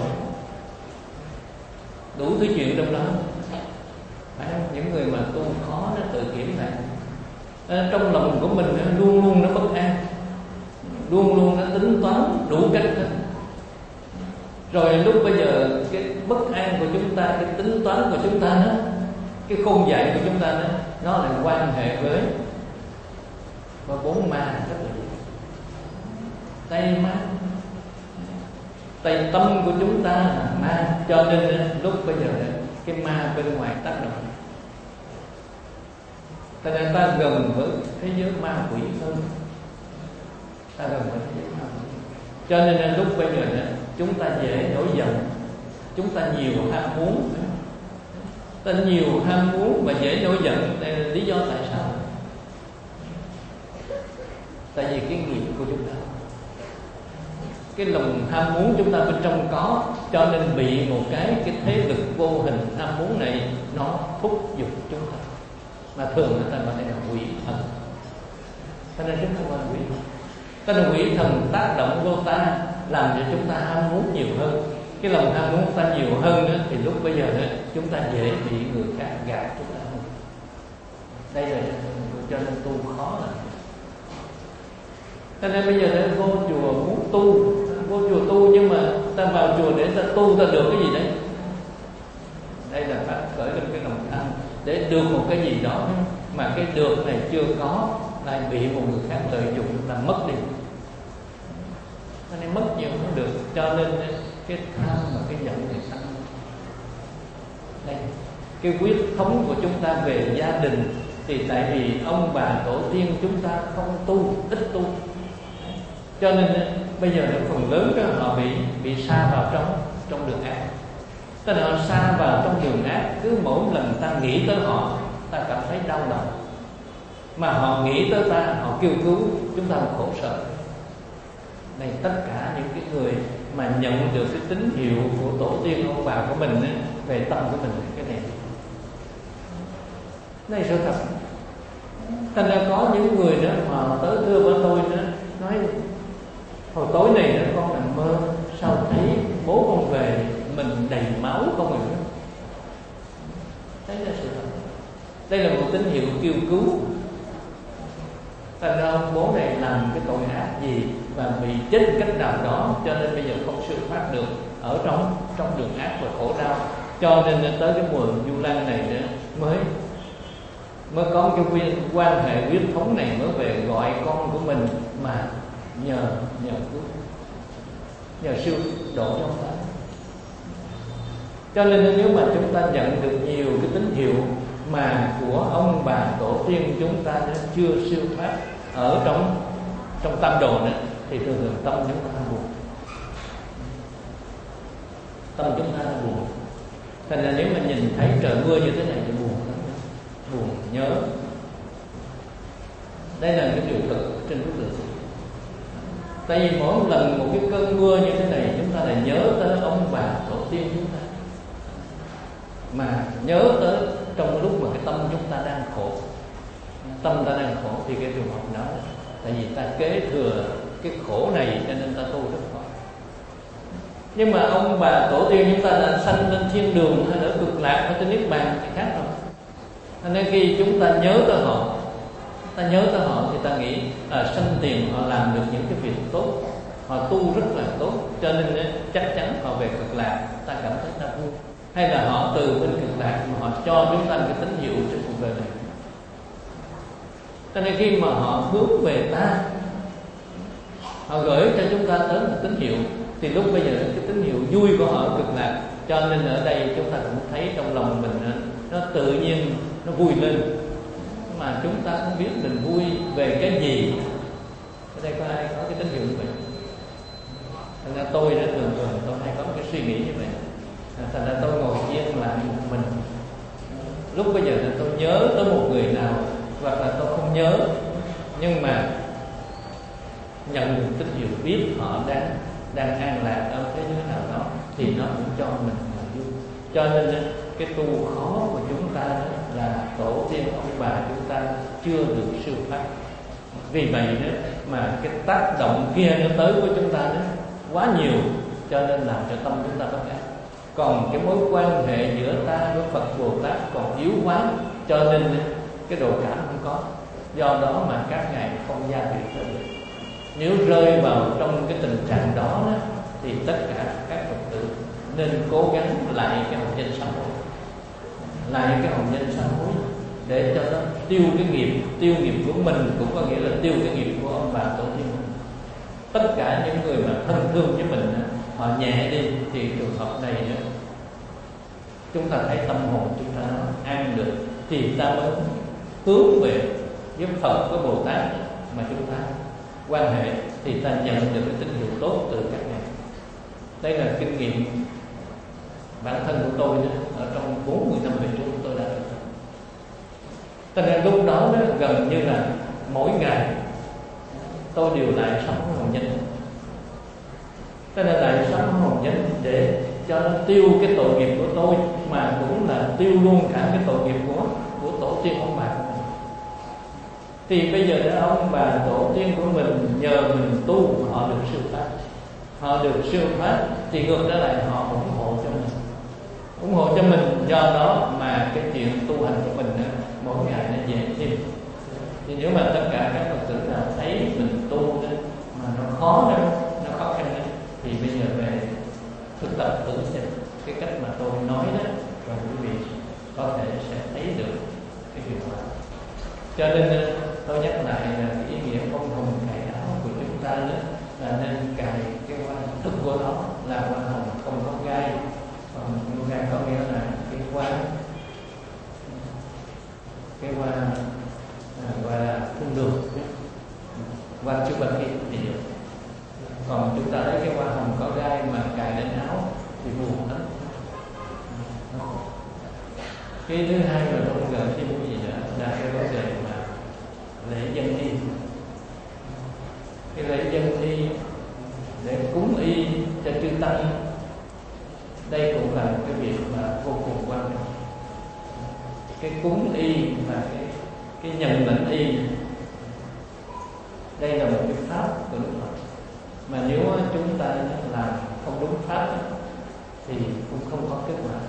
đủ thứ chuyện trong đó. Phải không? Những người mà tu khó nó tự kiểm lại, à, trong lòng của mình nó luôn luôn nó bất an, luôn luôn nó tính toán đủ cách hết. Rồi lúc bây giờ cái bất an của chúng ta, cái tính toán của chúng ta đó, cái khôn dạy của chúng ta đó, nó lại quan hệ với và bốn ma rất là nhiều. Tay ma, tay tâm của chúng ta là ma, cho nên lúc bây giờ cái ma bên ngoài tác động, cho nên ta gần với thế giới ma quỷ hơn, ta gần với thế giới ma quỷ. Cho nên lúc bây giờ chúng ta dễ nổi giận, chúng ta nhiều ham muốn, ta nhiều ham muốn và dễ nổi giận. Đây là lý do tại sao? Tại vì cái nghiệp của chúng ta, cái lòng ham muốn chúng ta bên trong có, cho nên bị một cái cái thế lực vô hình ham muốn này nó thúc giục chúng ta, mà thường người ta gọi là quỷ thần. Cho nên chúng ta gọi là quỷ thần. Cho nên quỷ thần tác động vô ta, làm cho chúng ta ham muốn nhiều hơn. Cái lòng ham muốn ta nhiều hơn đó, thì lúc bây giờ đó, chúng ta dễ bị người khác gạt chúng ta hơn. Đây là cho nên tu khó là. Cho nên bây giờ để vô chùa muốn tu, vô chùa tu, nhưng mà ta vào chùa để ta tu, ta được cái gì đấy? Đây là phát khởi lên cái lòng tham để được một cái gì đó, mà cái được này chưa có, lại bị một người khác lợi dụng làm mất đi. Cho nên mất nhiều không được, cho nên cái tham và cái giận này tăng. Đây, cái huyết thống của chúng ta về gia đình, thì tại vì ông bà tổ tiên chúng ta không tu, ít tu, cho nên bây giờ nó phần lớn đó, họ bị bị sa vào trong trong đường ác. Tức là họ sa vào trong đường ác, cứ mỗi lần ta nghĩ tới họ, ta cảm thấy đau lòng, mà họ nghĩ tới ta, họ kêu cứu chúng ta khổ sở. Này, tất cả những cái người mà nhận được cái tín hiệu của tổ tiên ông bà của mình ấy, về tâm của mình, cái này này sự thật. Thành ra có những người đó mà tới thưa với tôi đó, nói hồi tối này đó con nằm mơ, sao thấy bố con về mình đầy máu không rồi. Đấy là sự thật. Đây là một tín hiệu kêu cứu. Thành ra ông bố này làm cái tội ác gì và bị chết cách nào đó, cho nên bây giờ không siêu thoát được ở trong trong đường ác và khổ đau. Cho nên tới cái mùa Du Lan này nữa mới mới có cái quyên quan hệ huyết thống này, mới về gọi con của mình mà nhờ nhờ cứu, nhờ siêu độ trong ta. Cho nên nếu mà chúng ta nhận được nhiều cái tín hiệu mà của ông bà tổ tiên chúng ta đã chưa siêu thoát ở trong trong tâm đồ nữa, thì thường thường tâm chúng ta buồn, tâm chúng ta buồn. Thành ra nếu mà nhìn thấy trời mưa như thế này thì buồn lắm, buồn nhớ. Đây là cái điều thực trên núi Lửa. Tại vì mỗi lần một cái cơn mưa như thế này, chúng ta lại nhớ tới ông bà tổ tiên chúng ta, mà nhớ tới trong lúc mà cái tâm chúng ta đang khổ, tâm ta đang khổ thì cái trường hợp đó, tại vì ta kế thừa cái khổ này cho nên ta tu rất khó. Nhưng mà ông bà tổ tiên chúng ta đã sanh lên thiên đường hay ở cực lạc hay trên niết bàn thì khác rồi. Nên khi chúng ta nhớ tới họ, ta nhớ tới họ thì ta nghĩ à, sanh tiền họ làm được những cái việc tốt, họ tu rất là tốt, cho nên chắc chắn họ về cực lạc, ta cảm thấy ta vui. Hay là họ từ bên cực lạc mà họ cho chúng ta cái tín hiệu trên cuộc đời này. Cho nên khi mà họ hướng về ta, họ gửi cho chúng ta tới một tín hiệu, thì lúc bây giờ cái tín hiệu vui của họ cực lạc. Cho nên ở đây chúng ta cũng thấy trong lòng mình nó tự nhiên nó vui lên, mà chúng ta không biết mình vui về cái gì. Ở đây có ai có cái tín hiệu như vậy? Thành ra tôi đó thường thường tôi hay có cái suy nghĩ như vậy. Thành ra tôi ngồi yên lại một mình. Lúc bây giờ tôi nhớ tới một người nào, hoặc là tôi không nhớ, nhưng mà nhận được tín hiệu biết họ đang đang an lạc ở thế giới nào đó, thì nó cũng cho mình là vui. Cho nên cái tu khó của chúng ta đó là tổ tiên ông bà chúng ta chưa được siêu thoát. Vì vậy đó mà cái tác động kia nó tới với chúng ta đó quá nhiều, cho nên làm cho tâm chúng ta bất an. Còn cái mối quan hệ giữa ta với Phật Bồ Tát còn yếu quá, cho nên cái độ cảm không có. Do đó mà các ngài không gia viện tới được. Nếu rơi vào trong cái tình trạng đó, đó thì tất cả các Phật tử nên cố gắng lại cái hồng nhân sám hối, lại cái hồng nhân sám hối để cho nó tiêu cái nghiệp. Tiêu nghiệp của mình cũng có nghĩa là tiêu cái nghiệp của ông bà tổ tiên. Tất cả những người mà thân thương với mình, họ nhẹ đi, thì trường hợp này nữa, chúng ta thấy tâm hồn chúng ta an được, thì ta mới hướng về với Phật với Bồ Tát mà chúng ta quan hệ, thì ta nhận được cái tín hiệu tốt từ các ngài. Đây là kinh nghiệm bản thân của tôi đó, ở trong bốn mươi năm về trước tôi đã được. Cho nên lúc đó, đó gần như là mỗi ngày tôi đều lại sống hồng nhân. Cho nên lại sống hồng nhân để cho nó tiêu cái tội nghiệp của tôi, mà cũng là tiêu luôn cả cái tội nghiệp của của tổ tiên ông bà của mình. Thì bây giờ đó, ông bà tổ tiên của mình nhờ mình tu, họ được siêu thoát. Họ được siêu thoát thì ngược trở lại họ ủng hộ cho mình, ủng hộ cho mình. Do đó mà cái chuyện tu hành của mình đó, mỗi ngày nó dễ thêm. Thì nếu mà tất cả các Phật tử nào thấy mình tu đó, mà nó khó đó, nó khó khăn đó, thì bây giờ về thực tập thử xem cái cách mà tôi nói đó, và quý vị có thể sẽ thấy được cái hiệu quả. Cho nên tôi nhắc lại là cái ý nghĩa bông hồng cài áo của chúng ta đó là nên cài cái hoa thức của nó là hoa hồng không có gai. Còn gai có nghĩa là cái hoa cái hoa à, gọi là phun đường, hoa chứa bạch kim thì được. Còn chúng ta thấy cái hoa hồng có gai mà cài lên áo thì buồn lắm. Cái thứ hai là không gợi thêm cái gì nữa là cái vấn đề mà lễ dân y. Cái lễ dân y để cúng y cho chư tăng, đây cũng là cái việc mà vô cùng quan trọng. Cái cúng y và cái cái nhận lãnh y, đây là một cái pháp của Đức Phật. Mà nếu chúng ta làm không đúng pháp thì cũng không có kết quả.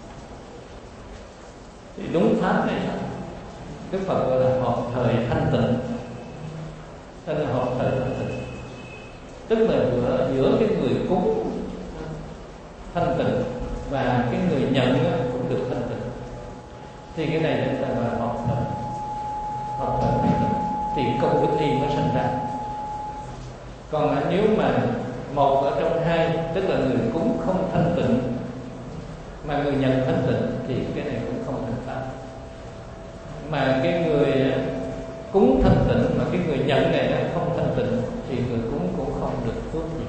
Thì đúng pháp này Đức Phật gọi là hợp thời thanh tịnh. Tên là hợp thời thanh tịnh, tức là giữa, giữa cái người cúng thanh tịnh và cái người nhận cũng được thanh tịnh. Thì cái này chúng ta gọi là hợp thời, hợp thời thanh tịnh, thì công đức y mới sinh ra. Còn nếu mà một ở trong hai, tức là người cúng không thanh tịnh mà người nhận thanh tịnh, thì cái này cũng không thành pháp. Mà cái người cúng thanh tịnh mà cái người nhận này nó không thanh tịnh, thì người cúng cũng không được phước gì.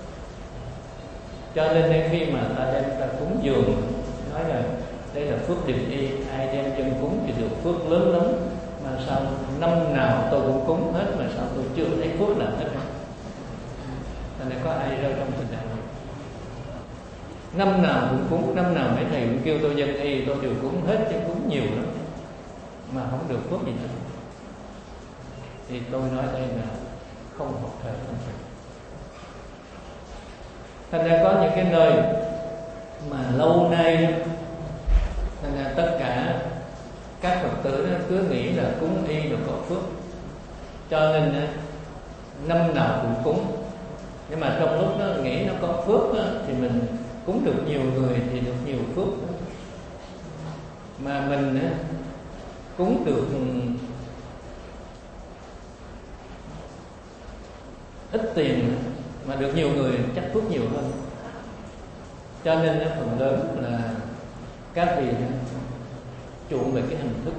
Cho nên khi mà ta đem ta cúng dường, nói là đây là phước điều y, ai đem dân cúng thì được phước lớn lắm. Mà mà sao năm nào tôi cũng cúng hết mà sao tôi chưa thấy phước nào hết. Thành ra có ai rơi trong tình trạng này. Năm nào cũng cúng, năm nào mấy thầy cũng kêu tôi dân y, tôi đều cúng hết chứ cúng nhiều lắm mà không được phước gì hết. Thì tôi nói đây là không hợp thời thanh tịnh. Thành ra có những cái nơi mà lâu nay, thành ra tất cả các Phật tử cứ nghĩ là cúng y được có phước, cho nên năm nào cũng cúng. Nhưng mà trong lúc nó nghĩ nó có phước đó, thì mình cúng được nhiều người thì được nhiều phước đó. Mà mình á, cúng được ít tiền mà được nhiều người chắc phước nhiều hơn. Cho nên phần lớn là các vị chuộng về cái hình thức,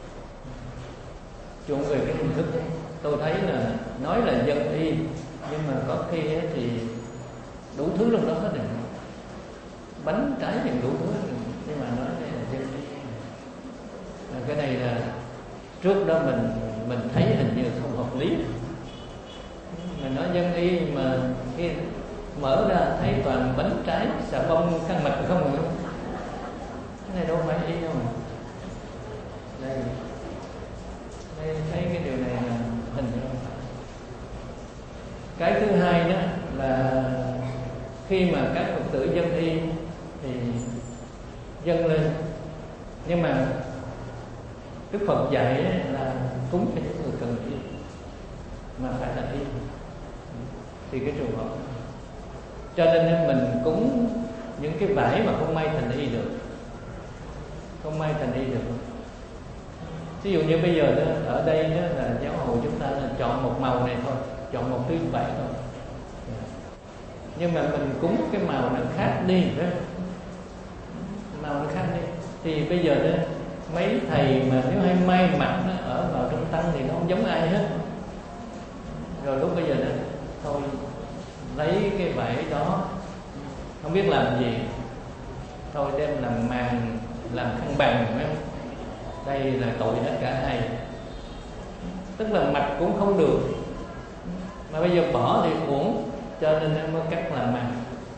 chuộng về cái hình thức. Tôi thấy là nói là dân y, nhưng mà có khi thì đủ thứ trong đó hết rồi, bánh trái thì đủ thứ, nhưng mà nói đây là dân y. Cái này là trước đó mình mình thấy hình như không hợp lý. Mình nói dân y mà khi mở ra thấy toàn bánh trái, xà bông, khăn mặt không nữa. Cái này đâu phải y đâu mà. Đây, đây thấy cái điều này là hình như không phải. Cái thứ hai đó là khi mà các Phật tử dân y thì dâng lên, nhưng mà Đức Phật dạy là cúng cho những người cần y mà phải là y, thì cái trường hợp, cho nên mình cúng những cái vải mà không may thành y được, không may thành y được. Ví dụ như bây giờ đó, ở đây đó là giáo hội chúng ta là chọn một màu này thôi, chọn một thứ vải thôi, nhưng mà mình cúng cái màu nó khác đi đó, màu nó khác đi, thì bây giờ đó mấy thầy mà nếu hay may mặc đó, ở vào trong tăng thì nó không giống ai hết. Rồi lúc bây giờ đó thôi lấy cái vải đó không biết làm gì, thôi đem làm màn, làm khăn bằng, phải không? Đây là tội hết cả hai. Tức là mặc cũng không được, mà bây giờ bỏ thì uổng, cho nên em mới cắt làm màn.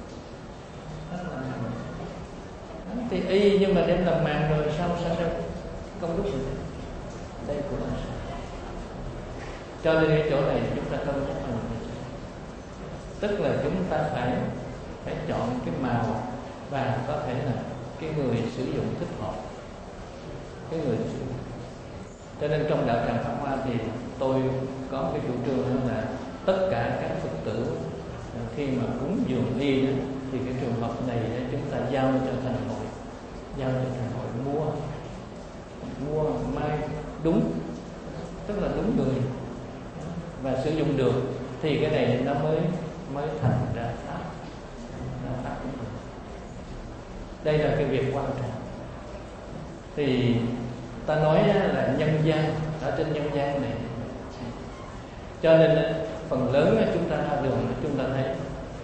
Thì y nhưng mà đem làm màn rồi sao sao đâu công đức được. Đây cũng là sao. Cho nên cái chỗ này chúng ta không chấp hành. Tức là chúng ta phải phải chọn cái màu, và có thể là cái người sử dụng thích hợp, cái người sử dụng. Cho nên trong đạo tràng Pháp Hoa thì tôi có cái chủ trương là tất cả các Phật tử khi mà cúng dường y đó, thì cái trường hợp này chúng ta giao cho thành hội, giao cho thành hội mua mua mai đúng, tức là đúng người và sử dụng được, thì cái này nó mới mới thành ra pháp. Pháp đây là cái việc quan trọng. Thì ta nói là nhân gian, ở trên nhân gian này, cho nên phần lớn chúng ta ra đường chúng ta thấy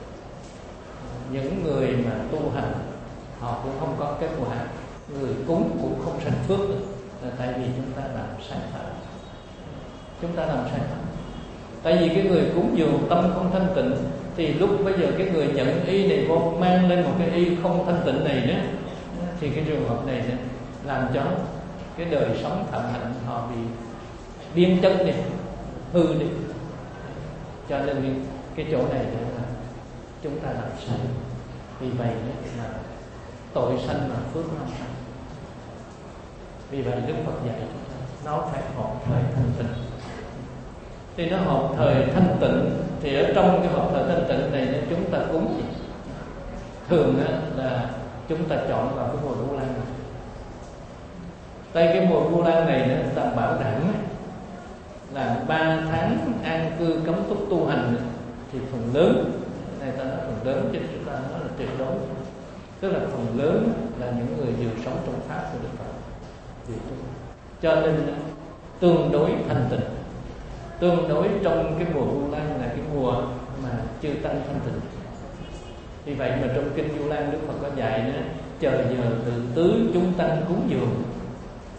những người mà tu hành họ cũng không có kết quả, người cúng cũng không sanh phước được, là tại vì chúng ta làm sai phạm. Chúng ta làm sai phạm. Tại vì cái người cúng dường tâm không thanh tịnh, thì lúc bây giờ cái người nhận y này vô mang lên một cái y không thanh tịnh này nữa, thì cái trường hợp này làm cho cái đời sống phạm hạnh họ bị biến chất đi, hư đi. Cho nên cái chỗ này là chúng ta làm sai. Vì vậy là tội sanh mà phước nó sanh. Vì vậy Đức Phật dạy chúng ta nó phải hợp thời thanh tịnh. Thì nó hợp thời thanh tịnh, thì ở trong cái hợp thời thanh tịnh này chúng ta cúng gì? Thường là chúng ta chọn vào cái mùa Vu Lan này. Tại cái mùa Vu Lan này người ta bảo đảm là ba tháng an cư cấm túc tu hành, thì phần lớn này ta nói phần lớn chứ chúng ta nói là tuyệt đối, tức là phần lớn là những người vừa sống trong pháp của Đức Phật. Cho nên tương đối thanh tịnh, tương đối trong cái mùa Vu Lan là cái mùa mà chư tăng thanh tịnh. Vì vậy mà trong kinh Vu Lan Đức Phật có dạy nữa, chờ giờ tự tứ chúng tăng cúng dường,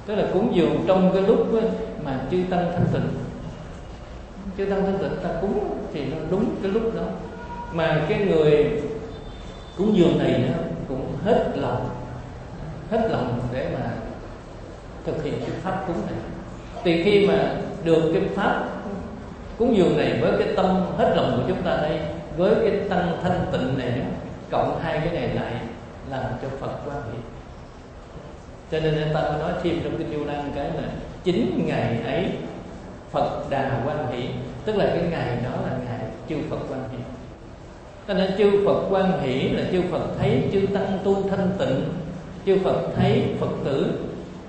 tức là cúng dường trong cái lúc mà chư tăng thanh tịnh. Chư tăng thanh tịnh ta cúng thì nó đúng cái lúc đó, mà cái người cúng dường này nó cũng hết lòng, hết lòng để mà thực hiện cái pháp cúng này. Thì khi mà được cái pháp cúng dường này với cái tâm hết lòng của chúng ta đây, với cái tăng thanh tịnh này, cộng hai cái này lại làm cho Phật quan hỷ. Cho nên ta mới nói thêm trong kinh Vô Lan cái là chính ngày ấy Phật Đà quan hỷ, tức là cái ngày đó là ngày chư Phật quan hỷ. Cho nên chư Phật quan hỷ là chư Phật thấy chư tăng tu thanh tịnh, chư Phật thấy Phật tử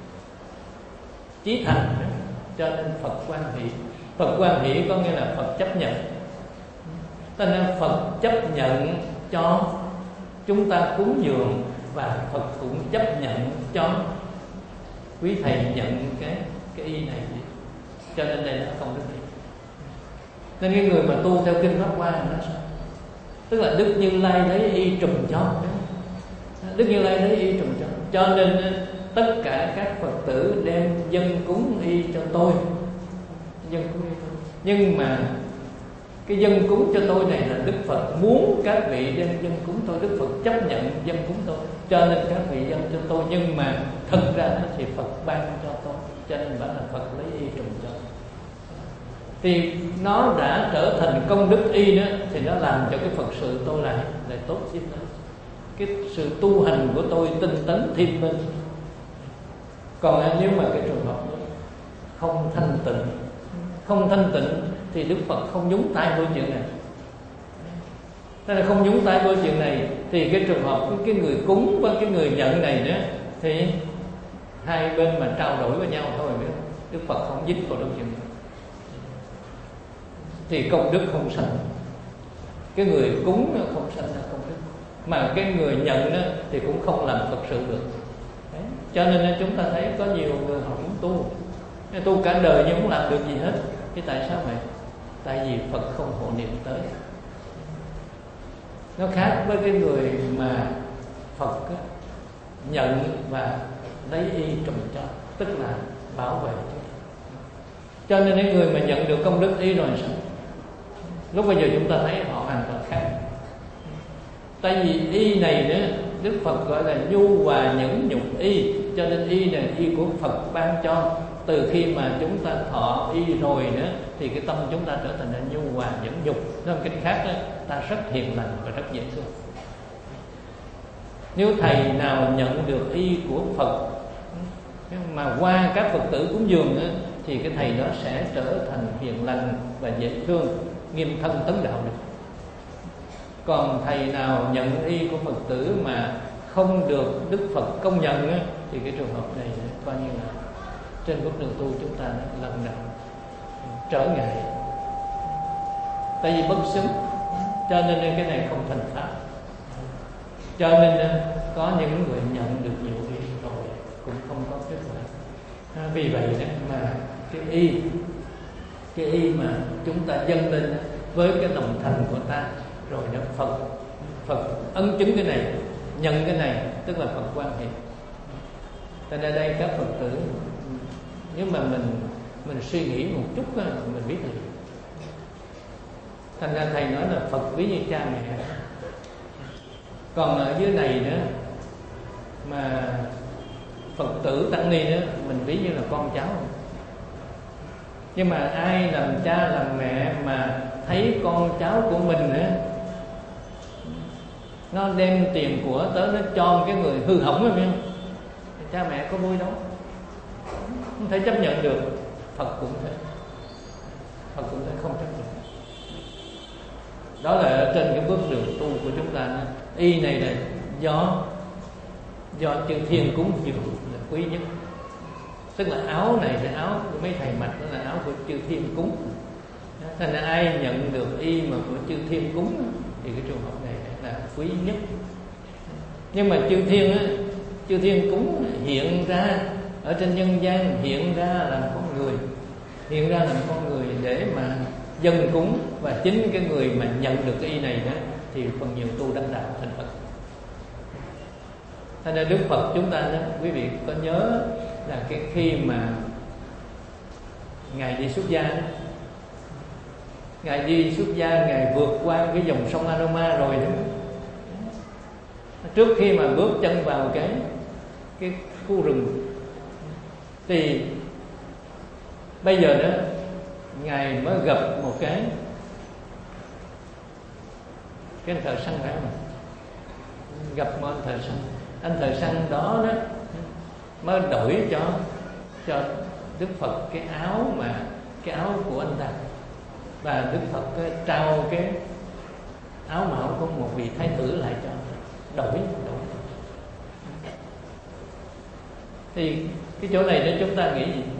chí thành, cho nên Phật quan hỷ. Phật quan hỷ có nghĩa là Phật chấp nhận. Cho nên Phật chấp nhận cho chúng ta cúng dường, và Phật cũng chấp nhận cho quý thầy nhận cái cái y này. Cho nên đây là công đức y. Nên cái người mà tu theo kinh Pháp Hoa nó sao? Tức là Đức Như Lai lấy y trùm cho. Đức Như Lai lấy y trùm cho. Cho nên tất cả các Phật tử đem dâng cúng y cho tôi, dâng cúng y tôi. Nhưng mà cái dâng cúng cho tôi này là Đức Phật muốn các vị đem dâng cúng tôi, Đức Phật chấp nhận dâng cúng tôi, cho nên các vị dâng cho tôi. Nhưng mà thật ra nó thì Phật ban cho tôi, cho nên vẫn là Phật lấy y trùm cho. Thì nó đã trở thành công đức y đó, thì nó làm cho cái Phật sự tôi lại lại tốt nhất nữa. Cái sự tu hành của tôi tinh tấn thêm lên. Còn nếu mà cái trường hợp đó không thanh tịnh, không thanh tịnh thì Đức Phật không nhúng tay vô chuyện này. Thế là không nhúng tay vô chuyện này thì cái trường hợp cái người cúng với cái người nhận này đó, thì hai bên mà trao đổi với nhau thôi, Đức Phật không dính vào đâu chuyện này, thì công đức không sanh. Cái người cúng không sanh ra công đức, mà cái người nhận đó thì cũng không làm Phật sự được. Đấy. Cho nên chúng ta thấy có nhiều người họ muốn tu, tu cả đời nhưng không làm được gì hết. Thế tại sao vậy? Tại vì Phật không hộ niệm tới. Nó khác với cái người mà Phật nhận và lấy y trùm cho, tức là bảo vệ. Cho nên những người mà nhận được công đức y rồi sao? Lúc bây giờ chúng ta thấy họ hoàn toàn khác. Tại vì y này nữa, Đức Phật gọi là nhu hòa nhẫn nhục y, cho nên y này y của Phật ban cho. Từ khi mà chúng ta thọ y rồi nữa thì cái tâm chúng ta trở thành là nhu hòa nhẫn nhục. Nói một cách khác đó, ta rất hiền lành và rất dễ thương. Nếu thầy nào nhận được y của Phật mà qua các Phật tử cúng dường nữa, thì cái thầy đó sẽ trở thành hiền lành và dễ thương, nghiêm thân tấn đạo được. Còn thầy nào nhận y của Phật tử mà không được Đức Phật công nhận ấy, thì cái trường hợp này coi như là trên bước đường tu chúng ta lần nào trở ngại, tại vì bất xứng. Cho nên cái này không thành pháp. Cho nên có những người nhận được nhiều y rồi cũng không có kết quả. À, vì vậy đó mà cái y cái y mà chúng ta dâng lên với cái lòng thành của ta rồi đó, Phật Phật ấn chứng cái này, nhận cái này, tức là Phật quan hệ. Cho nên đây các Phật tử, nếu mà mình mình suy nghĩ một chút đó, mình biết được. Thành ra thầy nói là Phật ví như cha mẹ. Còn ở dưới này nữa mà Phật tử tăng ni nữa, mình ví như là con cháu. Nhưng mà ai làm cha làm mẹ mà thấy con cháu của mình nữa nó đem tiền của tới nó cho cái người hư hỏng rồi, không? Cha mẹ có vui đâu, không thể chấp nhận được. Phật cũng thế, Phật cũng thế không chấp nhận. Đó là ở trên cái bước đường tu của chúng ta. Y này là do do chư thiên cúng dường là quý nhất. Tức là áo này là áo của mấy thầy mặc, đó là áo của chư thiên cúng. Thành ra ai nhận được y mà của chư thiên cúng thì cái trường hợp này là quý nhất. Nhưng mà chư thiên á, chư thiên cúng hiện ra ở trên nhân gian, hiện ra làm con người, hiện ra làm con người để mà dâng cúng. Và chính cái người mà nhận được cái y này đó thì phần nhiều tu đắc đạo thành Phật. Thành ra Đức Phật chúng ta đó, quý vị có nhớ là cái khi mà Ngài đi xuất gia đó, Ngài đi xuất gia, Ngài vượt qua cái dòng sông Aroma rồi đó. Trước khi mà bước chân vào cái cái khu rừng thì bây giờ đó Ngài mới gặp một cái cái anh thợ săn phải không? Gặp một anh thợ săn. Anh thợ săn đó đó mới đổi cho cho Đức Phật cái áo mà cái áo của anh ta, và Đức Phật trao cái áo mão của một vị thái tử lại cho, đổi đổi. Thì cái chỗ này để chúng ta nghĩ gì?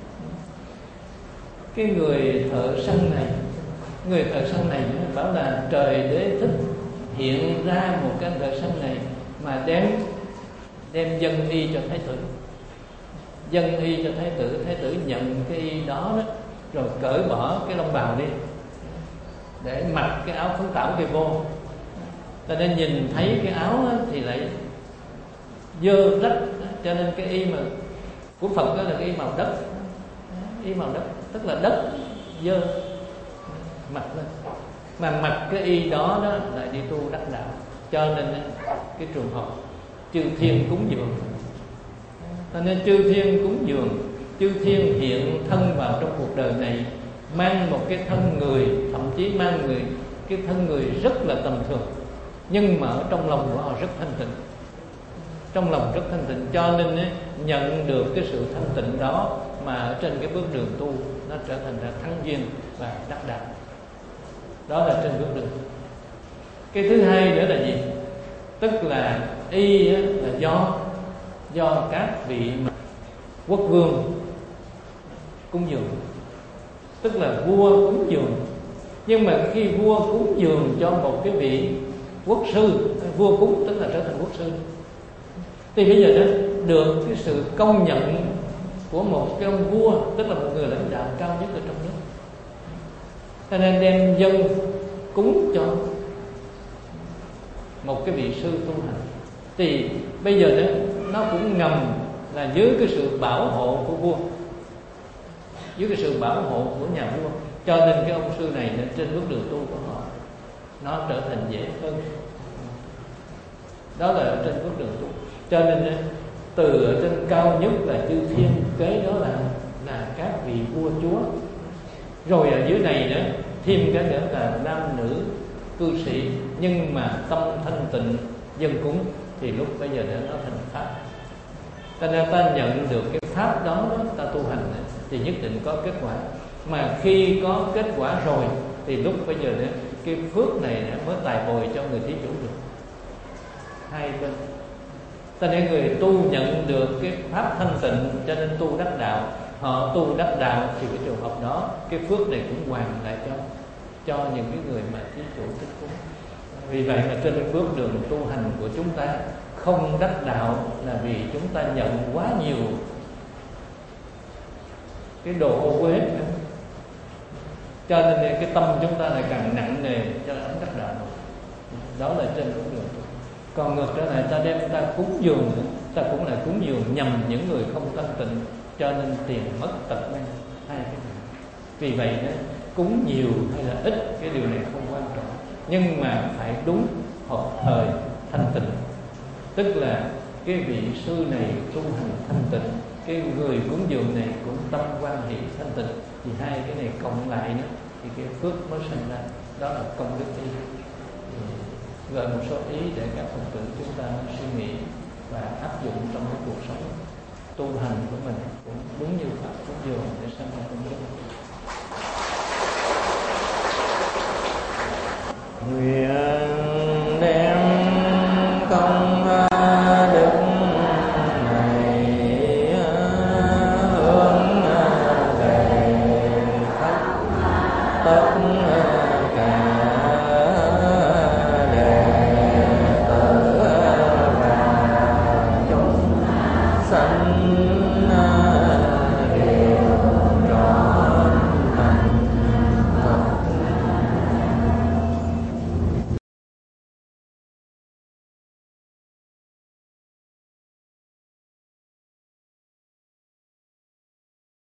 Cái người thợ săn này, người thợ săn này bảo là trời đế thích hiện ra một cái thợ săn này mà đem đem dân y cho thái tử, dân y cho thái tử, thái tử nhận cái y đó, đó rồi cởi bỏ cái lông bào đi để mặc cái áo phấn tảo kia vô. Cho nên nhìn thấy cái áo thì lại dơ rách, cho nên cái y mà của Phật đó là cái y màu đất, y màu đất tức là đất dơ mặc lên, mà mặc cái y đó đó lại đi tu đắc đạo. Cho nên cái trường hợp chư thiên cúng dường, cho nên chư thiên cúng dường, chư thiên hiện thân vào trong cuộc đời này, mang một cái thân người, thậm chí mang người cái thân người rất là tầm thường, nhưng mà ở trong lòng của họ rất thanh tịnh, trong lòng rất thanh tịnh. Cho nên ấy, nhận được cái sự thanh tịnh đó mà ở trên cái bước đường tu nó trở thành ra thắng duyên và đắc đạo. Đó là trên bước đường. Cái thứ hai nữa là gì? Tức là y là do do các vị quốc vương cúng dường, tức là vua cúng dường. Nhưng mà khi vua cúng dường cho một cái vị quốc sư, vua cúng tức là trở thành quốc sư, thì bây giờ đó được cái sự công nhận của một cái ông vua, tức là một người lãnh đạo cao nhất ở trong nước, cho nên đem dân cúng cho một cái vị sư tu hành. Thì bây giờ đó nó cũng ngầm là dưới cái sự bảo hộ của vua, dưới cái sự bảo hộ của nhà vua, cho nên cái ông sư này trên bước đường tu của họ nó trở thành dễ hơn. Đó là ở trên bước đường tu. Cho nên từ ở trên cao nhất là chư thiên, kế đó là là các vị vua chúa, rồi ở dưới này nữa thêm cái nữa là nam nữ cư sĩ, nhưng mà tâm thanh tịnh dân cúng, thì lúc bây giờ nó thành pháp. Ta nên ta nhận được cái pháp đó, ta tu hành thì nhất định có kết quả. Mà khi có kết quả rồi thì lúc bây giờ nữa cái phước này mới tài bồi cho người thí chủ được. Hai bên. Ta nên người tu nhận được cái pháp thanh tịnh, cho nên tu đắc đạo. Họ tu đắc đạo thì cái trường hợp đó cái phước này cũng hoàn lại cho cho những cái người mà thí chủ thích cúng. Vì vậy mà trên bước đường tu hành của chúng ta không đắc đạo là vì chúng ta nhận quá nhiều cái đồ ô uế, cho nên cái tâm chúng ta lại càng nặng nề cho đến đắc đạo. Đó là trên bước đường. Còn ngược trở lại, ta đem ta cúng dường, ta cũng là cúng dường nhằm những người không thanh tịnh, cho nên tiền mất tật mang, hai cái này. Vì vậy đó, cúng nhiều hay là ít cái điều này không quan trọng, nhưng mà phải đúng hợp thời thanh tịnh. Tức là cái vị sư này tu hành thanh tịnh, cái người cúng dường này cũng tâm quan hệ thanh tịnh, thì hai cái này cộng lại nữa thì cái phước mới sinh ra. Đó là công đức ý. Gợi một số ý để các Phật tử chúng ta suy nghĩ và áp dụng trong cái cuộc sống tu hành của mình cũng đúng như Pháp cúng dường để sanh ra công đức. Nguyện